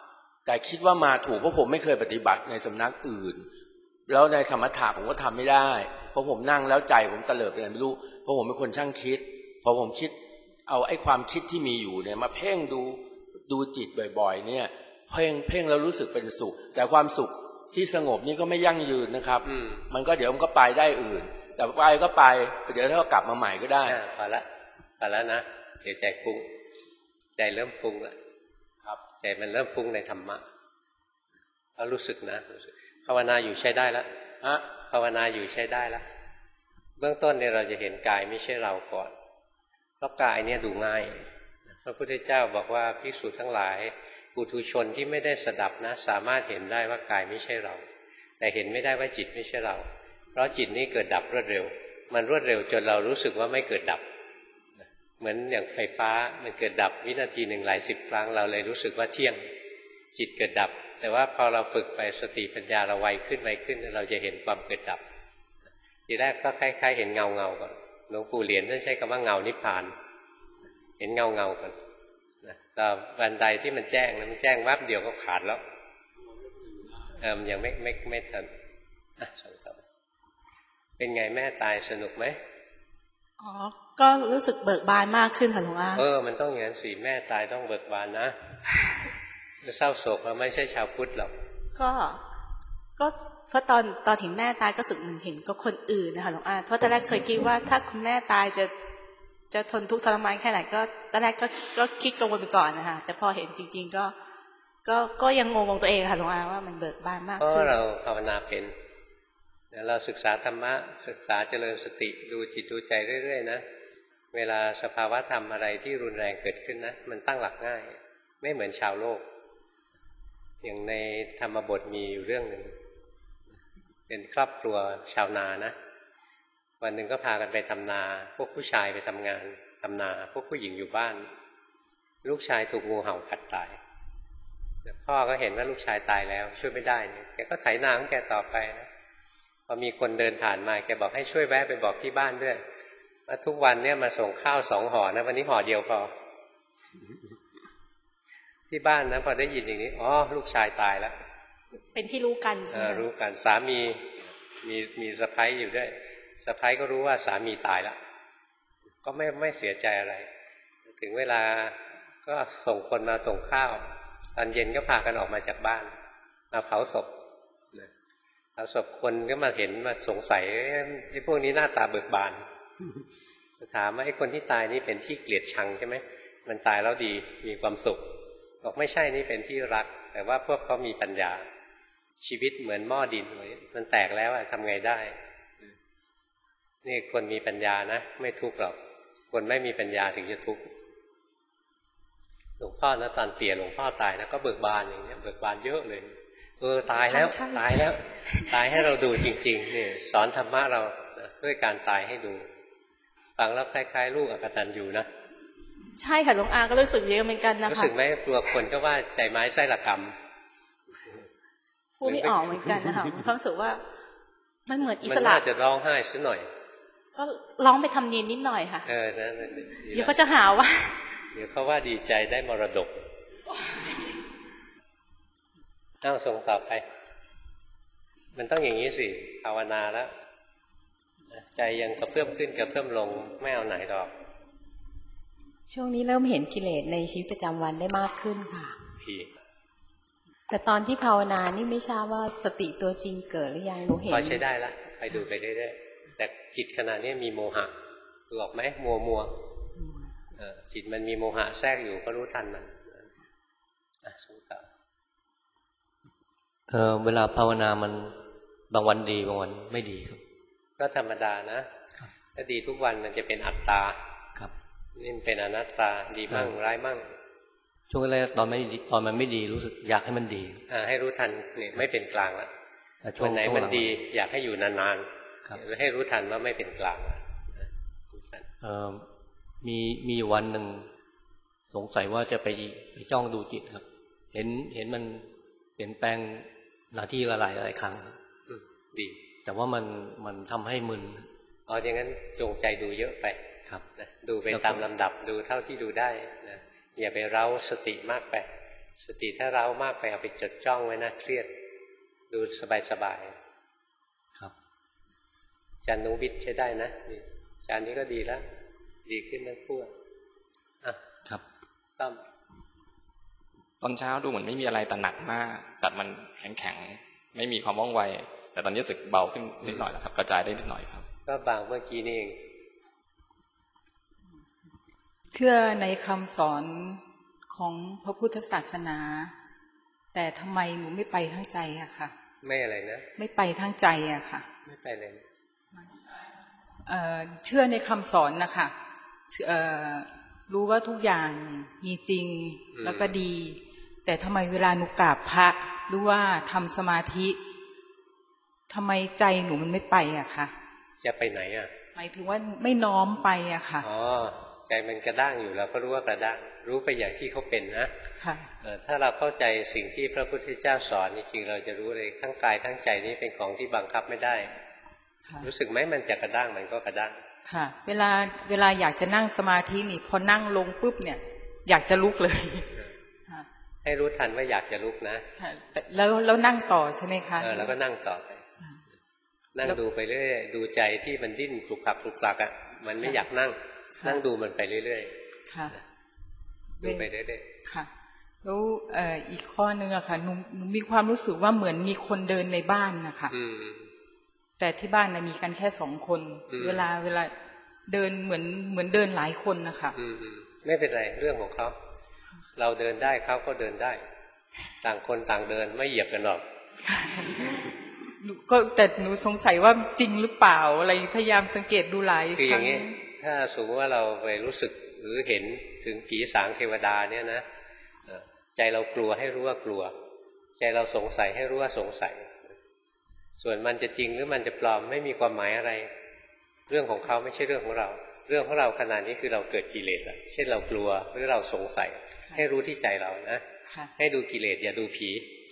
แต่คิดว่ามาถูกเพราะผมไม่เคยปฏิบัติในสำนักอื่นแล้วในสมถะผมก็ทำไม่ได้เพราะผมนั่งแล้วใจผมเตลิดไปไหนไม่รู้เพราะผมเป็นคนช่างคิดพอผมคิดเอาไอ้ความคิดที่มีอยู่เนี่ยมาเพ่งดูดูจิตบ่อยๆเนี่ยเพ่งเพ่งแล้วรู้สึกเป็นสุขแต่ความสุขที่สงบนี่ก็ไม่ยั่งยืนนะครับมันก็เดี๋ยวมันก็ไปได้อื่นแต่ไปก็ไปเดี๋ยวถ้าก็กลับมาใหม่ก็ได้พอละพอแล้วนะเดี๋ยวใจฟุ้งใจเริ่มฟุ้งแล้วครับใจมันเริ่มฟุ้งในธรรมะแล้วรู้สึกนะภาวนาอยู่ใช้ได้แล้วภาวนาอยู่ใช้ได้แล้วเบื้องต้นเนี่ยเราจะเห็นกายไม่ใช่เราก่อนเพราะกายเนี่ยดูง่ายพระพุทธเจ้าบอกว่าภิกษุทั้งหลายปุถุชนที่ไม่ได้สดับนะสามารถเห็นได้ว่ากายไม่ใช่เราแต่เห็นไม่ได้ว่าจิตไม่ใช่เราเพราะจิตนี้เกิดดับรวดเร็วมันรวดเร็วจนเรารู้สึกว่าไม่เกิดดับเหมือนอย่างไฟฟ้ามันเกิดดับวินาทีหนึ่งหลายสิบครั้งเราเลยรู้สึกว่าเที่ยงจิตเกิดดับแต่ว่าพอเราฝึกไปสติปัญญาเราไวขึ้นไวขึ้นเราจะเห็นความเกิดดับทีแรกก็คล้ายๆเห็นเงาเงาก่อนหลวงปู่เหรียญท่านใช้คำว่าเงานิพพานเห็นเงาเงาก่อนแต่วันใดที่มันแจ้งมันแจ้งวับเดียวก็ขาดแล้วเออมันยังไม่ไม่ไม่ทันอ่ะส่งต่อเป็นไงแม่ตายสนุกไหมอ๋อก็รู้สึกเบิกบานมากขึ้นค่ะหลวงอาเออมันต้องอย่างนั้นสิแม่ตายต้องเบิกบานนะเศร้าโศกเราไม่ใช่ชาวพุทธหรอกก็ก็เพราะตอนตอนเห็นแม่ตายก็รู้สึกเหมือนเห็นก็คนอื่นนะคะหลวงอาเพราะตอนแรกเคยคิดว่าถ้าคุณแม่ตายจะจะทนทุกข์ทรมานแค่ไหนก็ตอนแรกก็ก็คิดกังวลไปก่อนนะคะแต่พอเห็นจริงๆก็ก็ก็ยังงงตัวเองค่ะหลวงอาว่ามันเบิกบานมากขึ้นเพราะเราภาวนาเป็นเราศึกษาธรรมะศึกษาเจริญสติดูจิตดูใจเรื่อยๆนะเวลาสภาวะธรรมอะไรที่รุนแรงเกิดขึ้นนะมันตั้งหลักง่ายไม่เหมือนชาวโลกอย่างในธรรมบทมีอยู่เรื่องหนึ่งเป็นครอบครัวชาวนานะวันหนึ่งก็พากันไปทำนาพวกผู้ชายไปทำงานทำนาพวกผู้หญิงอยู่บ้านลูกชายถูกงูเห่ากัดตายพ่อก็เห็นว่าลูกชายตายแล้วช่วยไม่ได้เนี่ยแกก็ไถนาของแกต่อไปนะพอมีคนเดินผ่านมาแกบอกให้ช่วยแวะไปบอกที่บ้านด้วยว่าทุกวันเนี่ยมาส่งข้าวสองห่อนะวันนี้ห่อเดียวพอที่บ้านนะพอได้ยินอย่างนี้อ๋อลูกชายตายแล้วเป็นที่รู้กันใช่ไหมรู้กันสามีมีมีสะใภ้อยู่ด้วยสะใภ้ก็รู้ว่าสามีตายแล้วก็ไม่ไม่เสียใจอะไรถึงเวลาก็ส่งคนมาส่งข้าวตอนเย็นก็พากันออกมาจากบ้านมาเผาศพเผาศพคนก็มาเห็นมาสงสัยไอ้พวกนี้หน้าตาเบิกบานถามว่าไอ้คนที่ตายนี่เป็นที่เกลียดชังใช่ไหมมันตายแล้วดีมีความสุขบอกไม่ใช่นี่เป็นที่รักแต่ว่าพวกเขามีปัญญาชีวิตเหมือนหม้อดินมันแตกแล้วทำไงได้นี่คนมีปัญญานะไม่ทุกข์หรอกคนไม่มีปัญญาถึงจะทุกข์หลวงพ่อนะตอนเตี่ยหลวงพ่อตายนะก็เบิกบานอย่างนี้เบิกบานเยอะเลยเออตายแล้วตายแล้วตายให้เราดูจริงๆนี่สอนธรรมะเราด้วยการตายให้ดูฟังแล้วคล้ายๆลูกอกตัญญูนะใช่ค่ะหลวงอาก็รู้สึกเยอะเหมือนกันนะคะรู้สึกไหมกลัวคนก็ว่าใจไม้ไส้ระกำพูดไม่ออกเหมือนกันนะคะผมรู้สึกว่ามันเหมือนอิสระมันน่าจะร้องไห้ซะหน่อยก็ร้องไปทำเนียนนิดหน่อยค่ะเออนั่นเดี๋ยวเขาจะหาว่าเดี๋ยวเขาว่าดีใจได้มรดกอ้าวส่งต่อไปมันต้องอย่างนี้สิภาวนาแล้วใจยังกระเพื่อมขึ้นกระเพื่อมลงไม่เอาไหนดอกช่วงนี้เริ่มเห็นกิเลสในชีวิตประจำวันได้มากขึ้นค่ะพี่แต่ตอนที่ภาวนานี่ไม่ทราบว่าสติตัวจริงเกิดหรือยังหนูเห็นพอใช้ได้ละไปดูไปเรื่อยๆแต่จิตขณะนี้มีโมหะดูออกไหมมัวมัวจิตมันมีโมหะแทรกอยู่ก็รู้ทันมันอ่ะสงต่อเออเวลาภาวนามันบางวันดีบางวันไม่ดีครับก็ธรรมดานะถ้าดีทุกวันมันจะเป็นอัตตาครับนี่เป็นอนัตตาดีมั่งร้ายมั่งช่วงแรกตอนไม่ดีตอนมันไม่ดีรู้สึกอยากให้มันดีอ่าให้รู้ทันนี่ไม่เป็นกลางละแต่ช่วงไหนมันดีอยากให้อยู่นานๆให้รู้ทันว่าไม่เป็นกลางเออมีมีวันหนึ่งสงสัยว่าจะไปไปจ้องดูจิตครับเห็นเห็นมันเปลี่ยนแปลงหน้าที่ละหลายหลายครั้งดีแต่ว่ามันมันทำให้มึนอ๋ออย่างนั้นจงใจดูเยอะไปครับนะดูไปตามลำดับดูเท่าที่ดูได้นะอย่าไปเร้าสติมากไปสติถ้าเร้ามากไปเอาไปจดจ้องไว้นะเครียดดูสบายๆครับอาจารย์นุวิทย์ใช้ได้นะนี่อาจารย์นี้ก็ดีแล้วดีขึ้นทั้งคู่อ่ะครับต้อมตอนเช้าดูเหมือนไม่มีอะไรแต่หนักมากสัตว์มันแข็งแข็งไม่มีความว่องไวแต่ตอนนี้รู้สึกเบาขึ้นนิดหน่อยแล้วครับกระจายได้นิดหน่อยครับก็บางเมื่อกี้นี่เองเชื่อในคำสอนของพระพุทธศาสนาแต่ทำไมหนูไม่ไปทั้งใจอะค่ะไม่อะไรนะไม่ไปทั้งใจอะค่ะไม่ไปเลยเอ่อเชื่อในคำสอนนะคะเอ่อรู้ว่าทุกอย่างมีจริงแล้วก็ดีแต่ทำไมเวลาหนูกราบพระหรือว่าทำสมาธิทำไมใจหนูมันไม่ไปอะค่ะจะไปไหนอะหมายถึงว่าไม่น้อมไปอะค่ะอ๋อใจมันกระด้างอยู่เราก็รู้ว่ากระด้างรู้ไปอย่างที่เขาเป็นนะค่ะถ้าเราเข้าใจสิ่งที่พระพุทธเจ้าสอนจริงๆเราจะรู้เลยทั้งกายทั้งใจนี้เป็นของที่บังคับไม่ได้รู้สึกไหมมันจะกระด้างมันก็กระด้างค่ะเวลาเวลาอยากจะนั่งสมาธินี่พอนั่งลงปุ๊บเนี่ยอยากจะลุกเลยให้รู้ทันว่าอยากจะลุกนะแล้วแล้วนั่งต่อใช่ไหมคะเออแล้วก็นั่งต่อไปนั่งดูไปเรื่อยดูใจที่มันดิ้นคลุกคลักคลุกคลักอ่ะมันไม่อยากนั่งนั่งดูมันไปเรื่อยๆค่ะดูไปเรื่อยๆค่ะแล้วเอ่ออีกข้อนึงอะค่ะหนูหนูมีความรู้สึกว่าเหมือนมีคนเดินในบ้านนะคะแต่ที่บ้านนะมีกันแค่สองคนเวลาเวลาเดินเหมือนเหมือนเดินหลายคนนะคะไม่เป็นไรเรื่องของเขาเราเดินได้เขาก็เดินได้ต่างคนต่างเดินไม่เหยียบกันหรอกก็แต่หนูสงสัยว่าจริงหรือเปล่าอะไรพยายามสังเกตดูหลายคืออย่างนี้ถ้าสมมติว่าเราไปรู้สึกหรือเห็นถึงผีสางเทวดาเนี่ยนะใจเรากลัวให้รู้ว่ากลัวใจเราสงสัยให้รู้ว่าสงสัยส่วนมันจะจริงหรือมันจะปลอมไม่มีความหมายอะไรเรื่องของเขาไม่ใช่เรื่องของเราเรื่องของเราขนาดนี้คือเราเกิดกิเลสแล้วเช่นเรากลัวหรือเราสงสัยให้รู้ที่ใจเรานะให้ดูกิเลสอย่าดูผี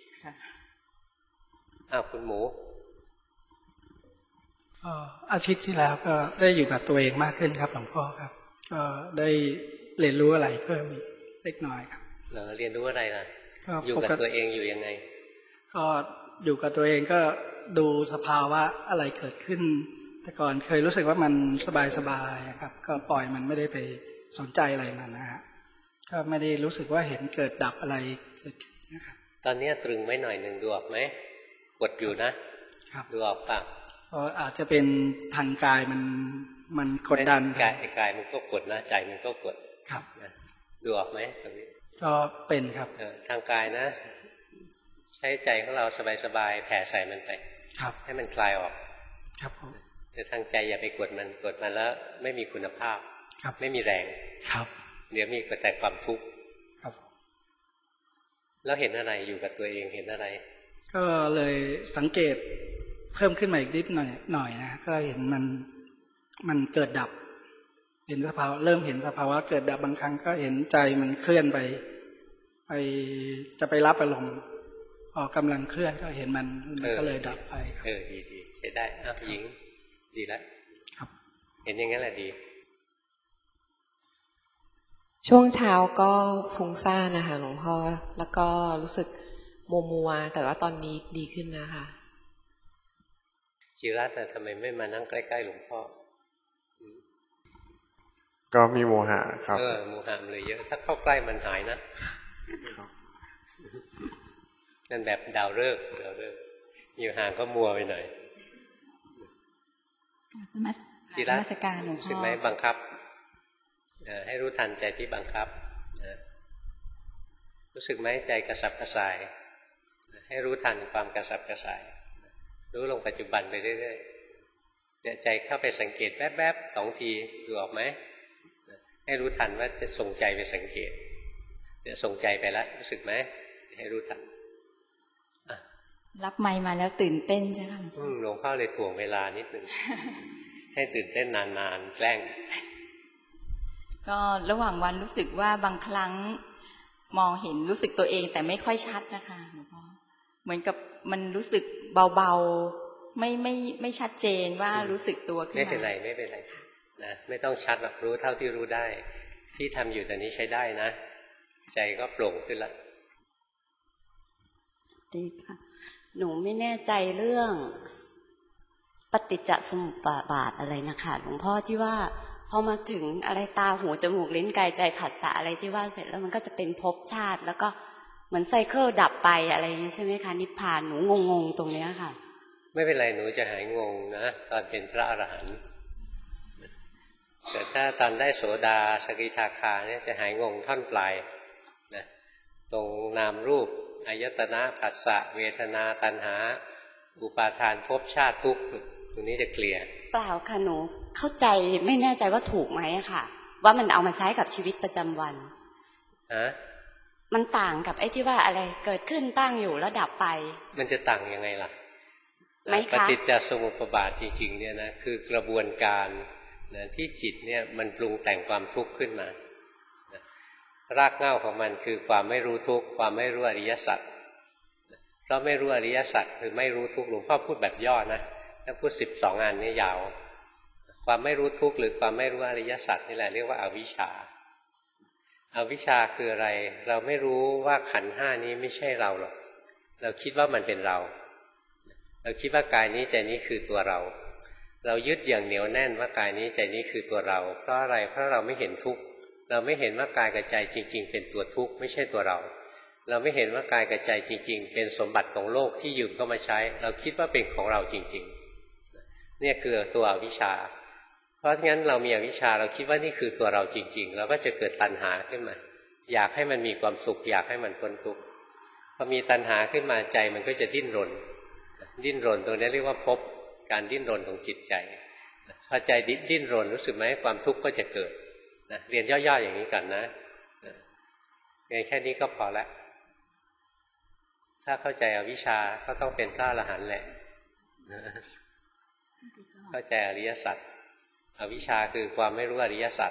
อ้าวคุณหมูอาทิตย์ที่แล้วก็ได้อยู่กับตัวเองมากขึ้นครับหลวงพ่อครับก็ได้เรียนรู้อะไรเพิ่มเล็กน้อยครับเราเรียนรู้อะไรล่ะอยู่กับตัวเองอยู่ยังไงก็อยู่กับตัวเองก็ดูสภาวะอะไรเกิดขึ้นแต่ก่อนเคยรู้สึกว่ามันสบายๆครับก็ปล่อยมันไม่ได้ไปสนใจอะไรมันนะฮะก็ไม่ได้รู้สึกว่าเห็นเกิดดับอะไรเกิดขึ้นนะครับตอนนี้ตรึงไว้หน่อยหนึ่งดูออกไหมกดอยู่นะดูออกป่ะเพราะอาจจะเป็นทางกายมันมันกดดันกายกายมันก็กดนะใจมันก็กดครับดูออกไหมตรงนี้ก็เป็นครับทางกายนะใช้ใจของเราสบายๆแผ่ใส่มันไปครับให้มันคลายออกครับผมแต่ทางใจอย่าไปกดมันกดมันแล้วไม่มีคุณภาพครับไม่มีแรงครับเดี๋ยวมีแต่ความทุกข์ครับแล้วเห็นอะไรอยู่กับตัวเองเห็นอะไรก็เลยสังเกตเพิ่มขึ้นมาอีกนิดหน่อยหน่อยนะก็เห็นมันมันเกิดดับเห็นสภาวะเริ่มเห็นสภาวะเกิดดับบางครั้งก็เห็นใจมันเคลื่อนไปไปจะไปรับอารมณ์พอกำลังเคลื่อนก็เห็นมันมันก็เลยดับไปเออดีดีใช้ได้อ้าวหญิงดีแล้วครับเห็นอย่างนั้นแหละดีช่วงเช้าก็ฟุ้งซ่านนะคะหลวงพ่อแล้วก็รู้สึกมัวมัวแต่ว่าตอนนี้ดีขึ้นนะคะจิรัตน์ทำไมไม่มานั่งใกล้ๆหลวงพ่อก็มีโมหะครับเออโมหะเลยเยอะถ้าเข้าใกล้มันหายนะนั่นแบบดาวฤกษ์ดาวฤกษ์อยู่ห่างก็มัวไปหน่อยจิรัตน์รู้สึกไหมบังคับให้รู้ทันใจที่บังคับรู้สึกไหมใจกระสับกระส่ายให้รู้ทันความกระสับกระส่ายรู้ลงปัจจุบันไปเรื่อยๆเนี่ยใจเข้าไปสังเกตแวบๆสองทีดูออกไหมให้รู้ทันว่าจะส่งใจไปสังเกตเนี่ยส่งใจไปแล้วรู้สึกไหมให้รู้ทันรับไมค์มาแล้วตื่นเต้นใช่ไหมหลวงพ่อเลยถ่วงเวลานิดนึงให้ตื่นเต้นนานๆแกล้งก็ระหว่างวันรู้สึกว่าบางครั้งมองเห็นรู้สึกตัวเองแต่ไม่ค่อยชัดนะคะหลวงพ่อเหมือนกับมันรู้สึกเบาๆไม่ไม่ไม่ชัดเจนว่ารู้สึกตัวขึ้นมาไม่เป็นไรไม่เป็นไรนะไม่ต้องชัดหรอกรู้เท่าที่รู้ได้ที่ทำอยู่ตอนนี้ใช้ได้นะใจก็โปร่งขึ้นละดีค่ะหนูไม่แน่ใจเรื่องปฏิจจสมุปบาทอะไรนะคะหลวงพ่อที่ว่าพอมาถึงอะไรตาหูจมูกลิ้นกายใจผัสสะอะไรที่ว่าเสร็จแล้วมันก็จะเป็นภพชาติแล้วก็เหมือนไซเคิลดับไปอะไรอย่างนี้ใช่ไหมคะนิพพานหนูงงๆตรงเนี้ยค่ะไม่เป็นไรหนูจะหายงงนะตอนเป็นพระอรหันต์แต่ถ้าตอนได้โสดาสกิทาคาเนี่ยจะหายงงท่อนปลายนะตรงนามรูปอายตนะผัสสะเวทนาตัณหาอุปาทานภพชาติทุกข์ตรงนี้จะเคลียร์เปล่าค่ะหนูเข้าใจไม่แน่ใจว่าถูกไหมอะค่ะว่ามันเอามาใช้กับชีวิตประจำวันฮะมันต่างกับไอ้ที่ว่าอะไรเกิดขึ้นตั้งอยู่แล้วดับไปมันจะต่างยังไงล่ะปฏิจจสมุปบาทจริงๆเนี่ยนะคือกระบวนการนะที่จิตเนี่ยมันปรุงแต่งความทุกข์ขึ้นมานะรากเหง้าของมันคือความไม่รู้ทุกข์ความไม่รู้อริยสัจเพราะไม่รู้อริยสัจคือไม่รู้ทุกข์หลวงพ่อพูดแบบย่อนะถ้าพูดสิบสองอันนี้ยาวความไม่รู้ทุกข์หรือความไม่รู้อริยสัจนี่แหละเรียกว่าอวิชชาอวิชชาคืออะไรเราไม่รู้ว่าขันธ์ห้านี้ไม่ใช่เราหรอกเราคิดว่ามันเป็นเราเราคิดว่ากายนี้ใจนี้คือตัวเราเรายึดอย่างเหนียวแน่นว่ากายนี้ใจนี้คือตัวเราเพราะอะไรเพราะเราไม่เห็นทุกข์เราไม่เห็นว่ากายกับใจจริงๆเป็นตัวทุกข์ไม่ใช่ตัวเราเราไม่เห็นว่ากายกับใจจริงๆเป็นสมบัติของโลกที่ยืมเข้ามาใช้เราคิดว่าเป็นของเราจริงๆเนี่ยคือตัวอวิชชาเพราะงั้นเรามีอวิชชาเราคิดว่านี่คือตัวเราจริงๆเราก็จะเกิดตัณหาขึ้นมาอยากให้มันมีความสุขอยากให้มันพ้นทุกข์พอมีตัณหาขึ้นมาใจมันก็จะดิ้นรนดิ้นรนตรงนี้เรียกว่าภพการดิ้นรนของจิตใจพอใจดิ้นรนรู้สึกไหมความทุกข์ก็จะเกิดนะเรียนย่อๆอย่างนี้ก่อนนะเรียนแค่นี้ก็พอแล้วถ้าเข้าใจอวิชชาก็ต้องเป็นพระอรหันต์แหละเข้าใจอริยสัจอวิชชาคือความไม่รู้อริยสัจ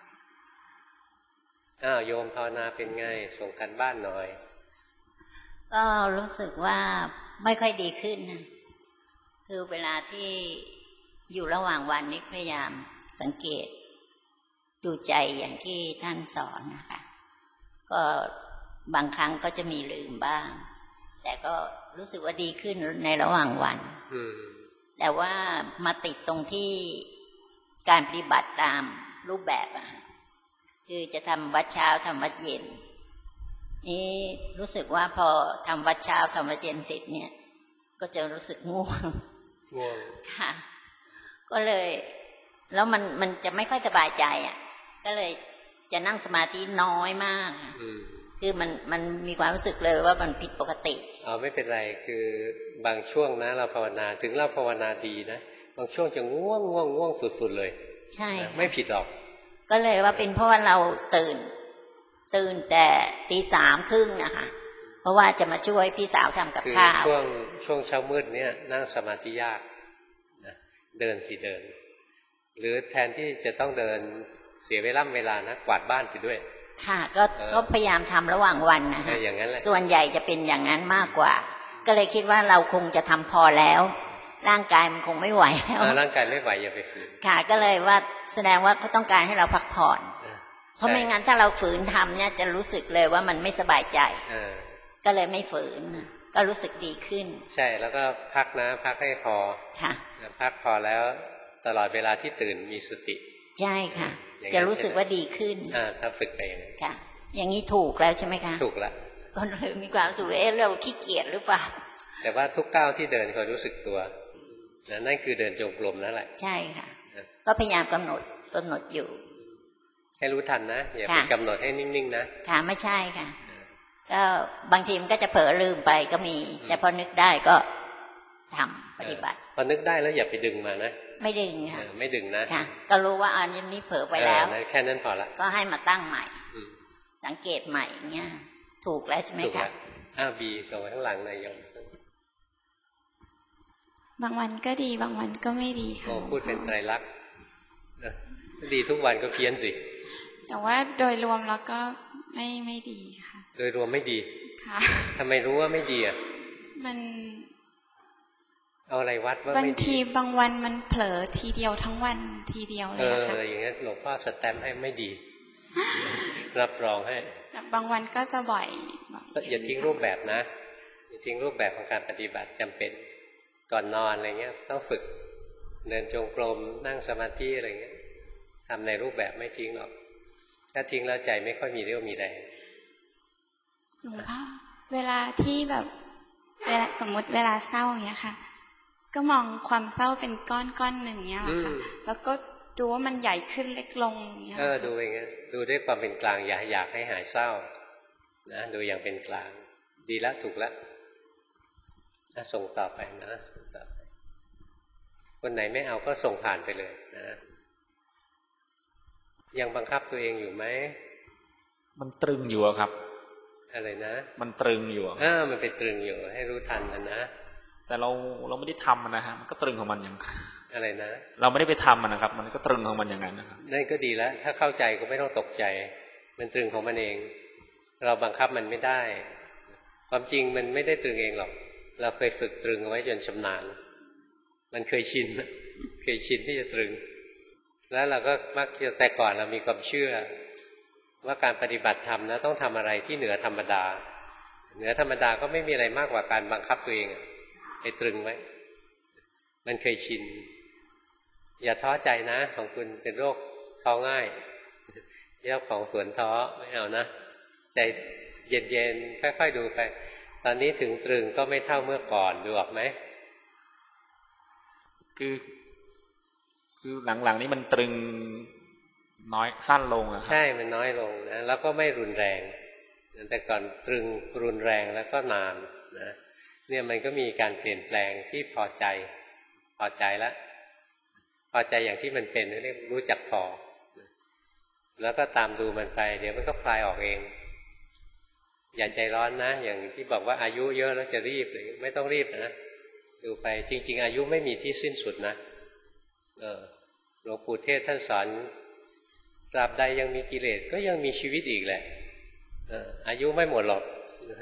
อ้าวโยมภาวนาเป็นไงส่งกันบ้านหน่อยก็รู้สึกว่าไม่ค่อยดีขึ้นนะคือเวลาที่อยู่ระหว่างวันนี้พยายามสังเกตดูใจอย่างที่ท่านสอนนะคะก็บางครั้งก็จะมีลืมบ้างแต่ก็รู้สึกว่าดีขึ้นในระหว่างวันแต่ว่ามาติดตรงที่การปฏิบัติตามรูปแบบอะคือจะทำวัดเช้าทำวัดเย็นนี่รู้สึกว่าพอทำวัดเช้าทำวัดเย็นเสร็จเนี่ยก็จะรู้สึกง่วงง่วงค่ะก็เลยแล้วมันมันจะไม่ค่อยสบายใจอ่ะก็เลยจะนั่งสมาธิน้อยมากคือมันมันมีความรู้สึกเลยว่ามันผิดปกติอ๋อไม่เป็นไรคือบางช่วงนะเราภาวนาถึงเราภาวนาดีนะบางช่วงจะง่วงง่วงง่วงสุดๆเลยใช่ไม่ผิดหรอกก็เลยว่าเป็นเพราะว่าเราตื่นตื่นแต่ตีสามครึ่งนะคะเพราะว่าจะมาช่วยพี่สาวทำกับข้าวช่วงช่วงเช้ามืดเนี่ยนั่งสมาธิยากนะเดินสิเดินหรือแทนที่จะต้องเดินเสียเวลาเวลานะกวาดบ้านไปด้วยค่ะก็ก็พยายามทำระหว่างวันนะคะอย่างนั้นแหละส่วนใหญ่จะเป็นอย่างนั้นมากกว่าก็เลยคิดว่าเราคงจะทำพอแล้วร่างกายมันคงไม่ไหวแล้วร่างกายไม่ไหวอย่าไปฝืนค่ะก็เลยว่าแสดงว่าเขาต้องการให้เราพักผ่อนเพราะไม่งั้นถ้าเราฝืนทำเนี่ยจะรู้สึกเลยว่ามันไม่สบายใจก็เลยไม่ฝืนก็รู้สึกดีขึ้นใช่แล้วก็พักนะพักให้พอค่ะพักพอแล้วตลอดเวลาที่ตื่นมีสติใช่ค่ะจะรู้สึกว่าดีขึ้นอ่าถ้าฝึกไปอย่างนี้ค่ะอย่างนี้ถูกแล้วใช่ไหมคะถูกแล้วก็เลยมีความรู้สึกว่าเอ๊ะเราขี้เกียจหรือเปล่าแต่ว่าทุกก้าวที่เดินคอยรู้สึกตัวนั่นคือเดินจงกรมนั่นแหละใช่ค่ะก็พยายามกำหนดกำหนดอยู่ให้รู้ทันนะอย่าไปกำหนดให้นิ่งๆนะค่ะไม่ใช่ค่ะก็บางทีมันก็จะเผลอลืมไปก็มีแต่พอนึกได้ก็ทำปฏิบัติพอนึกได้แล้วอย่าไปดึงมานะไม่ดึงค่ะไม่ดึงนะค่ะก็รู้ว่าอันนี้เผลอไปแล้วแค่นั้นพอละก็ให้มาตั้งใหม่สังเกตใหม่เงี้ยถูกแล้วใช่ไหมคะอ้าวบีส่งไว้ข้างหลังนายยมบางวันก็ดีบางวันก็ไม่ดีค่ะพูดเป็นไตรลักษณ์ดีทุกวันก็เพี้ยนสิแต่ว่าโดยรวมแล้วก็ไม่ไม่ดีค่ะโดยรวมไม่ดีค่ะทำไมรู้ว่าไม่ดีอ่ะมันเอาอะไรวัดว่าบางทีบางวันมันเผลอทีเดียวทั้งวันทีเดียวเลยค่ะเอออย่างนี้หลวงพ่อสแตมป์ให้ไม่ดีรับรองให้บางวันก็จะบ่อยอย่าทิ้งรูปแบบนะอย่าจริงรูปแบบของการปฏิบัติจำเป็นก่อนนอนอะไรเงี้ยต้องฝึกเดินจงกรมนั่งสมาธิอะไรเงี้ยทำในรูปแบบไม่ทิ้งหรอกถ้าทิ้งแล้วใจไม่ค่อยมีเรี่ยวมีแรงหลวงพ่อเวลาที่แบบเวลาสมมติเวลาเศร้าอย่างเงี้ยค่ะก็มองความเศร้าเป็นก้อนก้อนหนึ่งเงี้ยแหละค่ะแล้วก็ดูว่ามันใหญ่ขึ้นเล็กลงอย่างเงี้ยเออดูอย่างเงี้ยดูด้วยความเป็นกลางอย่าอยากให้หายเศร้านะดูอย่างเป็นกลางดีแล้วถูกแล้วส่งต่อไปนะต่อไปคนไหนไม่เอาก็ส่งผ่านไปเลยนะยังบังคับตัวเองอยู่ไหมมันตรึงอยู่ครับอะไรนะมันตรึงอยู่อ่ามันไปตรึงอยู่ให้รู้ทันมันนะแต่เราเราไม่ได้ทำมันนะฮะมันก็ตรึงของมันอย่างอะไรนะเราไม่ได้ไปทำมันนะครับมันก็ตรึงของมันอย่างนั้นนะครับนั่นก็ดีแล้วถ้าเข้าใจก็ไม่ต้องตกใจมันตรึงของมันเองเราบังคับมันไม่ได้ความจริงมันไม่ได้ตรึงเองหรอกเราเคยฝึกตรึงเอาไว้จนชำนาญมันเคยชินเคยชินที่จะตรึงแล้วเราก็มักจะแต่ก่อนเรามีความเชื่อว่าการปฏิบัติธรรมนะต้องทำอะไรที่เหนือธรรมดาเหนือธรรมดาก็ไม่มีอะไรมากกว่าการบังคับตัวเองให้ตรึงไว้มันเคยชินอย่าท้อใจนะของคุณเป็นโรคท้อง่ายเรื่องของสวนท้อไม่เอานะใจเย็นๆค่อยๆดูไปตอนนี้ถึงตรึงก็ไม่เท่าเมื่อก่อนดูออกไหมคือคือหลังๆนี้มันตรึงน้อยสั้นลงอะใช่มันน้อยลงนะแล้วก็ไม่รุนแรงแต่ก่อนตรึงรุนแรงแล้วก็นานนะเนี่ยมันก็มีการเปลี่ยนแปลงที่พอใจพอใจแล้วพอใจอย่างที่มันเป็นเรียกรู้จักพอแล้วก็ตามดูมันไปเดี๋ยวมันก็คลายออกเองอย่าใจร้อนนะอย่างที่บอกว่าอายุเยอะแล้วจะรีบเลยไม่ต้องรีบนะดูไปจริงๆอายุไม่มีที่สิ้นสุดนะเออหลวงปู่เทศท่านสอนตราบใดยังมีกิเลสก็ยังมีชีวิตอีกแหละเอออายุไม่หมดหรอก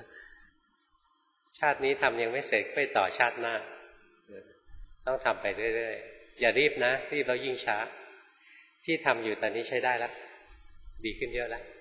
ชาตินี้ทำยังไม่เสร็จไปต่อชาติหน้าต้องทำไปเรื่อยๆอย่ารีบนะรีบแล้วยิ่งช้าที่ทำอยู่ตอนนี้ใช้ได้แล้วดีขึ้นเยอะแล้ว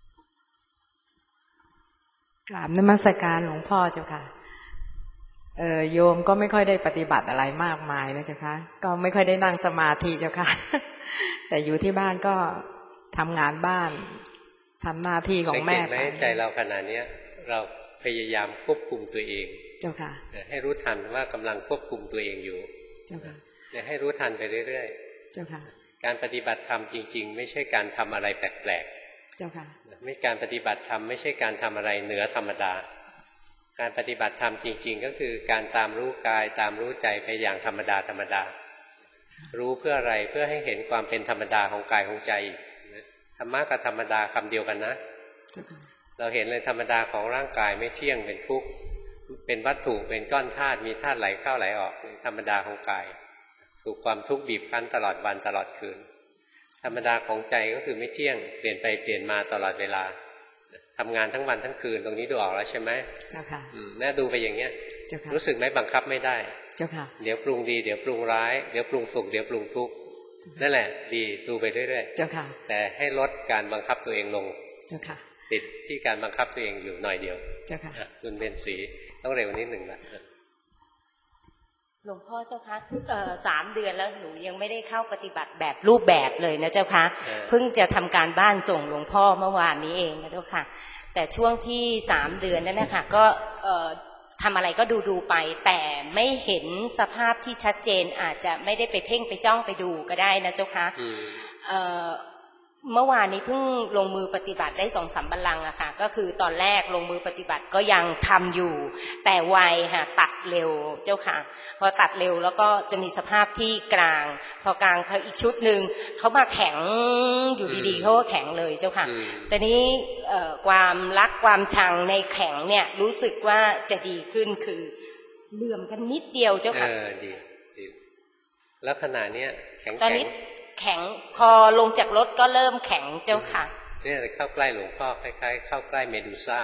กราบนมัสการหลวงพ่อเจ้าค่ะเออโยมก็ไม่ค่อยได้ปฏิบัติอะไรมากมายนะเจ้าค่ะก็ไม่ค่อยได้นั่งสมาธิเจ้าค่ะแต่อยู่ที่บ้านก็ทำงานบ้านทำหน้าที่ของแม่ไปใจเราขนาดนี้เราพยายามควบคุมตัวเองเจ้าค่ะให้รู้ทันว่ากำลังควบคุมตัวเองอยู่เจ้าค่ะให้รู้ทันไปเรื่อยๆเจ้าค่ะการปฏิบัติธรรมจริงๆไม่ใช่การทำอะไรแปลกๆเจ้าค่ะไม่การปฏิบัติธรรมไม่ใช่การทำอะไรเหนือธรรมดาการปฏิบัติธรรมจริงๆก็คือการตามรู้กายตามรู้ใจไปอย่างธรรมดาธรรมดารู้เพื่ออะไรเพื่อให้เห็นความเป็นธรรมดาของกายของใจธรรมะกับธรรมดาคำเดียวกันนะเราเห็นเลยธรรมดาของร่างกายไม่เที่ยงเป็นทุกข์เป็นวัตถุเป็นก้อนธาตุมีธาตุไหลเข้าไหลออกธรรมดาของกายถูกความทุกข์บีบคั้นตลอดวันตลอดคืนธรรมดาของใจก็คือไม่เที่ยงเปลี่ยนไปเปลี่ยนมาตลอดเวลาทำงานทั้งวันทั้งคืนตรงนี้ดูออกแล้วใช่ไหมเจ้าค่ะน่าดูไปอย่างเงี้ยรู้สึกไหมบังคับไม่ได้เจ้าค่ะเดี๋ยวปรุงดีเดี๋ยวปรุงร้ายเดี๋ยวปรุงสุขเดี๋ยวปรุงทุกข์นั่นแหละดีดูไปเรื่อยๆเจ้าค่ะแต่ให้ลดการบังคับตัวเองลงเจ้าค่ะติดที่การบังคับตัวเองอยู่หน่อยเดียวเจ้าค่ะคุณเบญศรีต้องเร็วนิดหนึ่งละหลวงพ่อเจ้าคะสามเดือนแล้วหนูยังไม่ได้เข้าปฏิบัติแบบรูปแบบเลยนะเจ้าคะเพิ่งจะทำการบ้านส่งหลวงพ่อเมื่อวานนี้เองนะเจ้าค่ะแต่ช่วงที่สามเดือนนั้นนะคะก็ทำอะไรก็ดูดูไปแต่ไม่เห็นสภาพที่ชัดเจนอาจจะไม่ได้ไปเพ่งไปจ้องไปดูก็ได้นะเจ้าคะเมื่อวานนี้เพิ่งลงมือปฏิบัติได้สองสามบัลลังก์อะค่ะก็คือตอนแรกลงมือปฏิบัติก็ยังทำอยู่แต่ไวค่ะตัดเร็วเจ้าค่ะพอตัดเร็วแล้วก็จะมีสภาพที่กลางพอกลางพออีกชุดหนึ่งเขามาแข็งอยู่ดีๆเขาก็แข็งเลยเจ้าค่ะแต่นี้ความรักความชังในแข็งเนี่ยรู้สึกว่าจะดีขึ้นคือเหลื่อมกันนิดเดียวเจ้าค่ะเออดีดีแล้วขณะเนี้ยแข็งตอนนี้แข็งพอลงจากรถก็เริ่มแข็งเจ้าค่ะเนี่ยเข้าใกล้หลวงพ่อคล้ายๆเข้าใกล้เมดูซ่า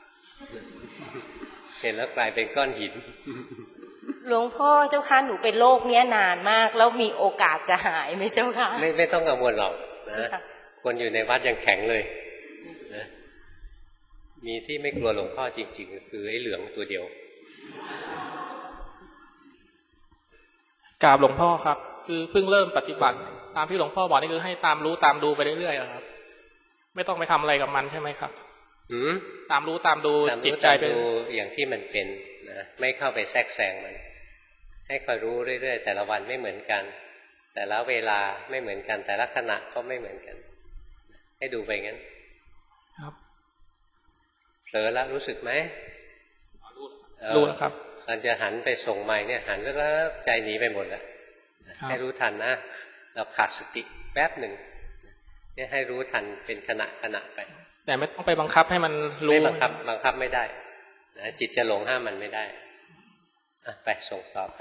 เห็นแล้วกลายเป็นก้อนหินหลวงพ่อเจ้าค่ะหนูเป็นโรคเนี้ยนานมากแล้วมีโอกาสจะหายไหมเจ้าค่ะไม่ไม่ต้องกังวลหรอกนะคนอยู่ในวัดยังแข็งเลยนะมีที่ไม่กลัวหลวงพ่อจริงๆคือไอ้เหลืองตัวเดียวกราบหลวงพ่อครับคือเพิ่งเริ่มปฏิบัติตามที่หลวงพ่อบอกนี่คือให้ตามรู้ตามดูไปเรื่อยๆครับไม่ต้องไปทำอะไรกับมันใช่ไหมครับอืมตามรู้ตามดูจิตใจเป็นอย่างที่มันเป็นนะไม่เข้าไปแทรกแซงมันให้คอยรู้เรื่อยๆแต่ละวันไม่เหมือนกันแต่ละเวลาไม่เหมือนกันแต่ละขณะก็ไม่เหมือนกันให้ดูไปงั้นครับเผลอแล้วรู้สึกไหมรู้แล้วครับตอนจะหันไปส่งไม้เนี่ยหันแล้วใจหนีไปหมดแล้วให้รู้ทันนะเราขาดสติแป๊บหนึ่งเนี่ยให้รู้ทันเป็นขณะขณะไปแต่ไม่ต้องไปบังคับให้มันรู้ไม่บังคับบังคับไม่ได้นะจิตจะหลงห้ามมันไม่ได้ไปส่งต่อไป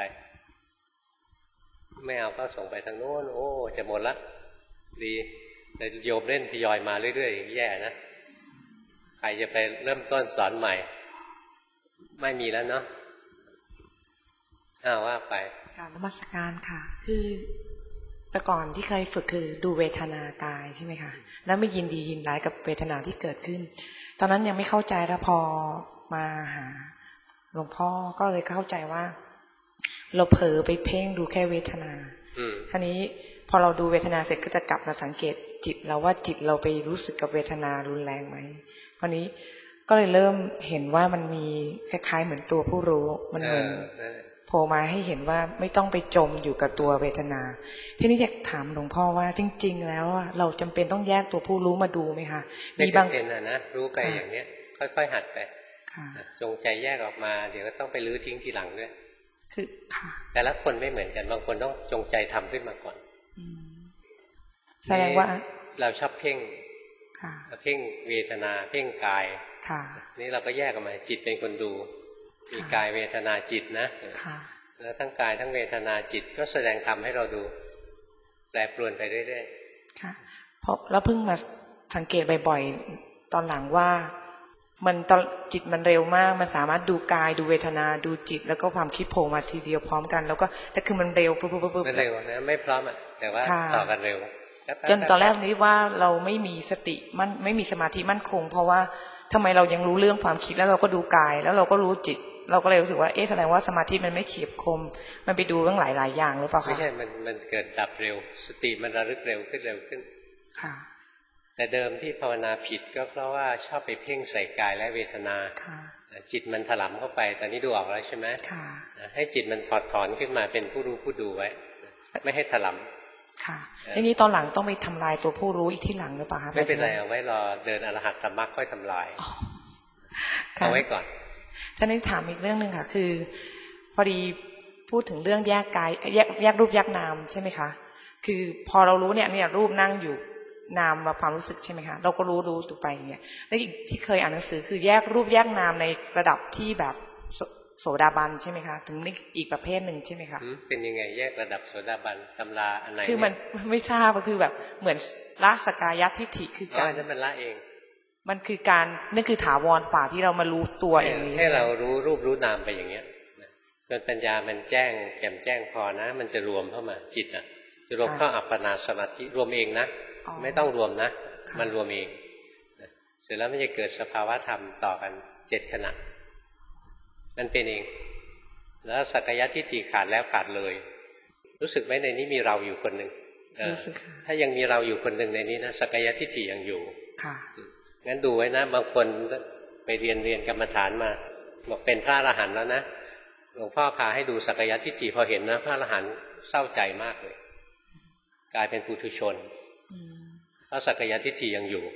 ไม่เอาก็ส่งไปทางโน้นโอ้จะหมดละดีแต่โยมเล่นทยอยมาเรื่อยๆแย่นะใครจะไปเริ่มต้นสอนใหม่ไม่มีแล้วเนาะอ้าวว่าไปการนมัสการค่ะคือแต่ก่อนที่เคยฝึกคือดูเวทนากายใช่ไหมคะแล้วไม่ยินดียินร้ายกับเวทนาที่เกิดขึ้นตอนนั้นยังไม่เข้าใจแล้วพอมาหาหลวงพ่อก็เลยเข้าใจว่าเราเผลอไปเพ่งดูแค่เวทนาทีนี้พอเราดูเวทนาเสร็จก็จะกลับมาสังเกตจิตเราว่าจิตเราไปรู้สึกกับเวทนารุนแรงไหมคราวนี้ก็เลยเริ่มเห็นว่ามันมีคล้ายๆเหมือนตัวผู้รู้มันเหมือนโผล่มาให้เห็นว่าไม่ต้องไปจมอยู่กับตัวเวทนาทีนี้อยากถามหลวงพ่อว่าจริงๆแล้วเราจำเป็นต้องแยกตัวผู้รู้มาดูไหมคะมีบางเป็นนะนะรู้ไปอย่างเนี้ยค่อยๆหัดไปจงใจแยกออกมาเดี๋ยวก็ต้องไปลื้อทิ้งทีหลังด้วยคือค่ะแต่ละคนไม่เหมือนกันบางคนต้องจงใจทำขึ้นมาก่อนแสดงว่าเราชอบเพ่งเพ่งเวทนาเพ่งกายนี่เราก็แยกออกมาจิตเป็นคนดูมีกายเวทนาจิตนะแล้วทั้งกายทั้งเวทนาจิตก็แสดงธรรมให้เราดูแปรปรวนไปเรื่อยๆค่ะเพราะแล้วเพิ่งมาสังเกตบ่อยๆตอนหลังว่ามันตอนจิตมันเร็วมากมันสามารถดูกายดูเวทนาดูจิตแล้วก็ความคิดโผล่มาทีเดียวพร้อมกันแล้วก็แต่คือมันเร็วปุ๊บปุ๊บปุ๊บมันเร็วนะไม่พร้อมอ่ะแต่ว่าต่อกันเร็วจนตอนแรกนี้ว่าเราไม่มีสติมันไม่มีสมาธิมั่นคงเพราะว่าทำไมเรายังรู้เรื่องความคิดแล้วเราก็ดูกายแล้วเราก็รู้จิตเราก็เลยรู้สึกว่าเอ๊ะแสดงว่าสมาธิมันไม่เฉียบคมมันไปดูเรื่องหลายๆอย่างหรือเปล่าคะไม่ใช่มันมันเกิดดับเร็วสติมันระลึกเร็วขึ้นเร็วขึ้นค่ะแต่เดิมที่ภาวนาผิดก็เพราะว่าชอบไปเพ่งใส่กายและเวทนาจิตมันถลำเข้าไปตอนนี้ดูออกแล้วใช่ไหมให้จิตมันถอดถอนขึ้นมาเป็นผู้รู้ผู้ดูไว้ไม่ให้ถลำค่ะทีนี้ตอนหลังต้องไปทำลายตัวผู้รู้อีกที่หลังหรือเปล่าคะไม่เป็นไรเอาไว้รอเดินอรหัตตมรรคค่อยทำลายเอาไว้ก่อนท่านนี้ถามอีกเรื่องหนึ่งค่ะคือพอดีพูดถึงเรื่องแยกกายแยกแยกรูปแยกนามใช่ไหมคะคือพอเรารู้เนี่ยเนี่ยรูปนั่งอยู่นามมาความรู้สึกใช่ไหมคะเราก็รู้รู้ตัวไปอย่างเงี้ยแล้วอีกที่เคยอ่านหนังสือคือแยกรูปแยกนามในระดับที่แบบโสดาบันใช่ไหมคะถึงอีกประเภทหนึ่งใช่ไหมคะเป็นยังไงแยกระดับโสดาบันตำราอันไหนคือมันไม่ทราบก็คือแบบเหมือนละสกายทิฏฐิคือการนั่นมันละเองมันคือการนั่นคือถาวรป่าที่เรามารู้ตัวเองนี้ให้เรารู้รูปรู้นามไปอย่างเงี้ยจนปัญญามันแจ้งแจ่มแจ้งพอนะมันจะรวมเข้ามาจิตอ่ะจะรวมเข้าอัปปนาสมาธิรวมเองนะไม่ต้องรวมนะมันรวมเองเสร็จแล้วมันจะเกิดสภาวะธรรมต่อกันเจ็ดขณะมันเป็นเองแล้วสักกายทิฏฐิขาดแล้วขาดเลยรู้สึกไหมในนี้มีเราอยู่คนหนึ่งถ้ายังมีเราอยู่คนหนึ่งในนี้นะสักกายทิฏฐิยังอยู่งั้นดูไว้นะบางคนไปเรียนเรียนกรรมฐานมาบอกเป็นพระอรหันต์แล้วนะหลวงพ่อพาให้ดูสักกายทิฏฐิพอเห็นนะพระอรหันต์เศร้าใจมากเลยกลายเป็นปุถุชนเพราะสักกายทิฏฐิยังอยู่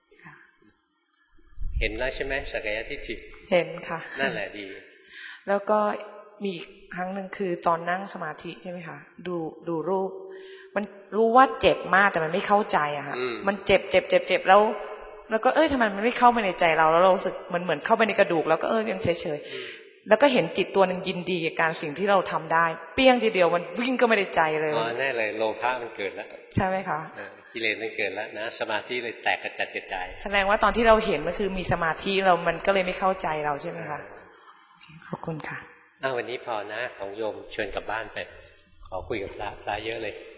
เห็นแล้วใช่ไหมสักกายทิฏฐิเห็นค่ะนั่นแหละดีแล้วก็มีครั้งหนึ่งคือตอนนั่งสมาธิใช่ไหมคะดูดูรูปมันรู้ว่าเจ็บมากแต่มันไม่เข้าใจอะค่ะมันเจ็บเจ็บเจ็บเจ็บแล้วแล้วก็เอ้ยทำไมมันไม่เข้าไปในใจเราแล้วเรารู้สึกมันเหมือนเข้าไปในกระดูกแล้วก็เออยังเฉยเฉยแล้วก็เห็นจิตตัวนึงยินดีกับการสิ่งที่เราทำได้เปี้ยงทีเดียวมันวิ่งก็ไม่ได้ใจเลยอ๋อแน่เลยโลภะมันเกิดแล้วใช่ไหมคะกิเลสมันเกิดแล้วนะสมาธิเลยแตกกระจัดกระจายแสดงว่าตอนที่เราเห็นมันคือมีสมาธิเรามันก็เลยไม่เข้าใจเราใช่ไหมคะขอบคุณค่ะอ้าววันนี้พอนะของโยมชวนกลับบ้านไปขอคุยกับพระพระเยอะเลย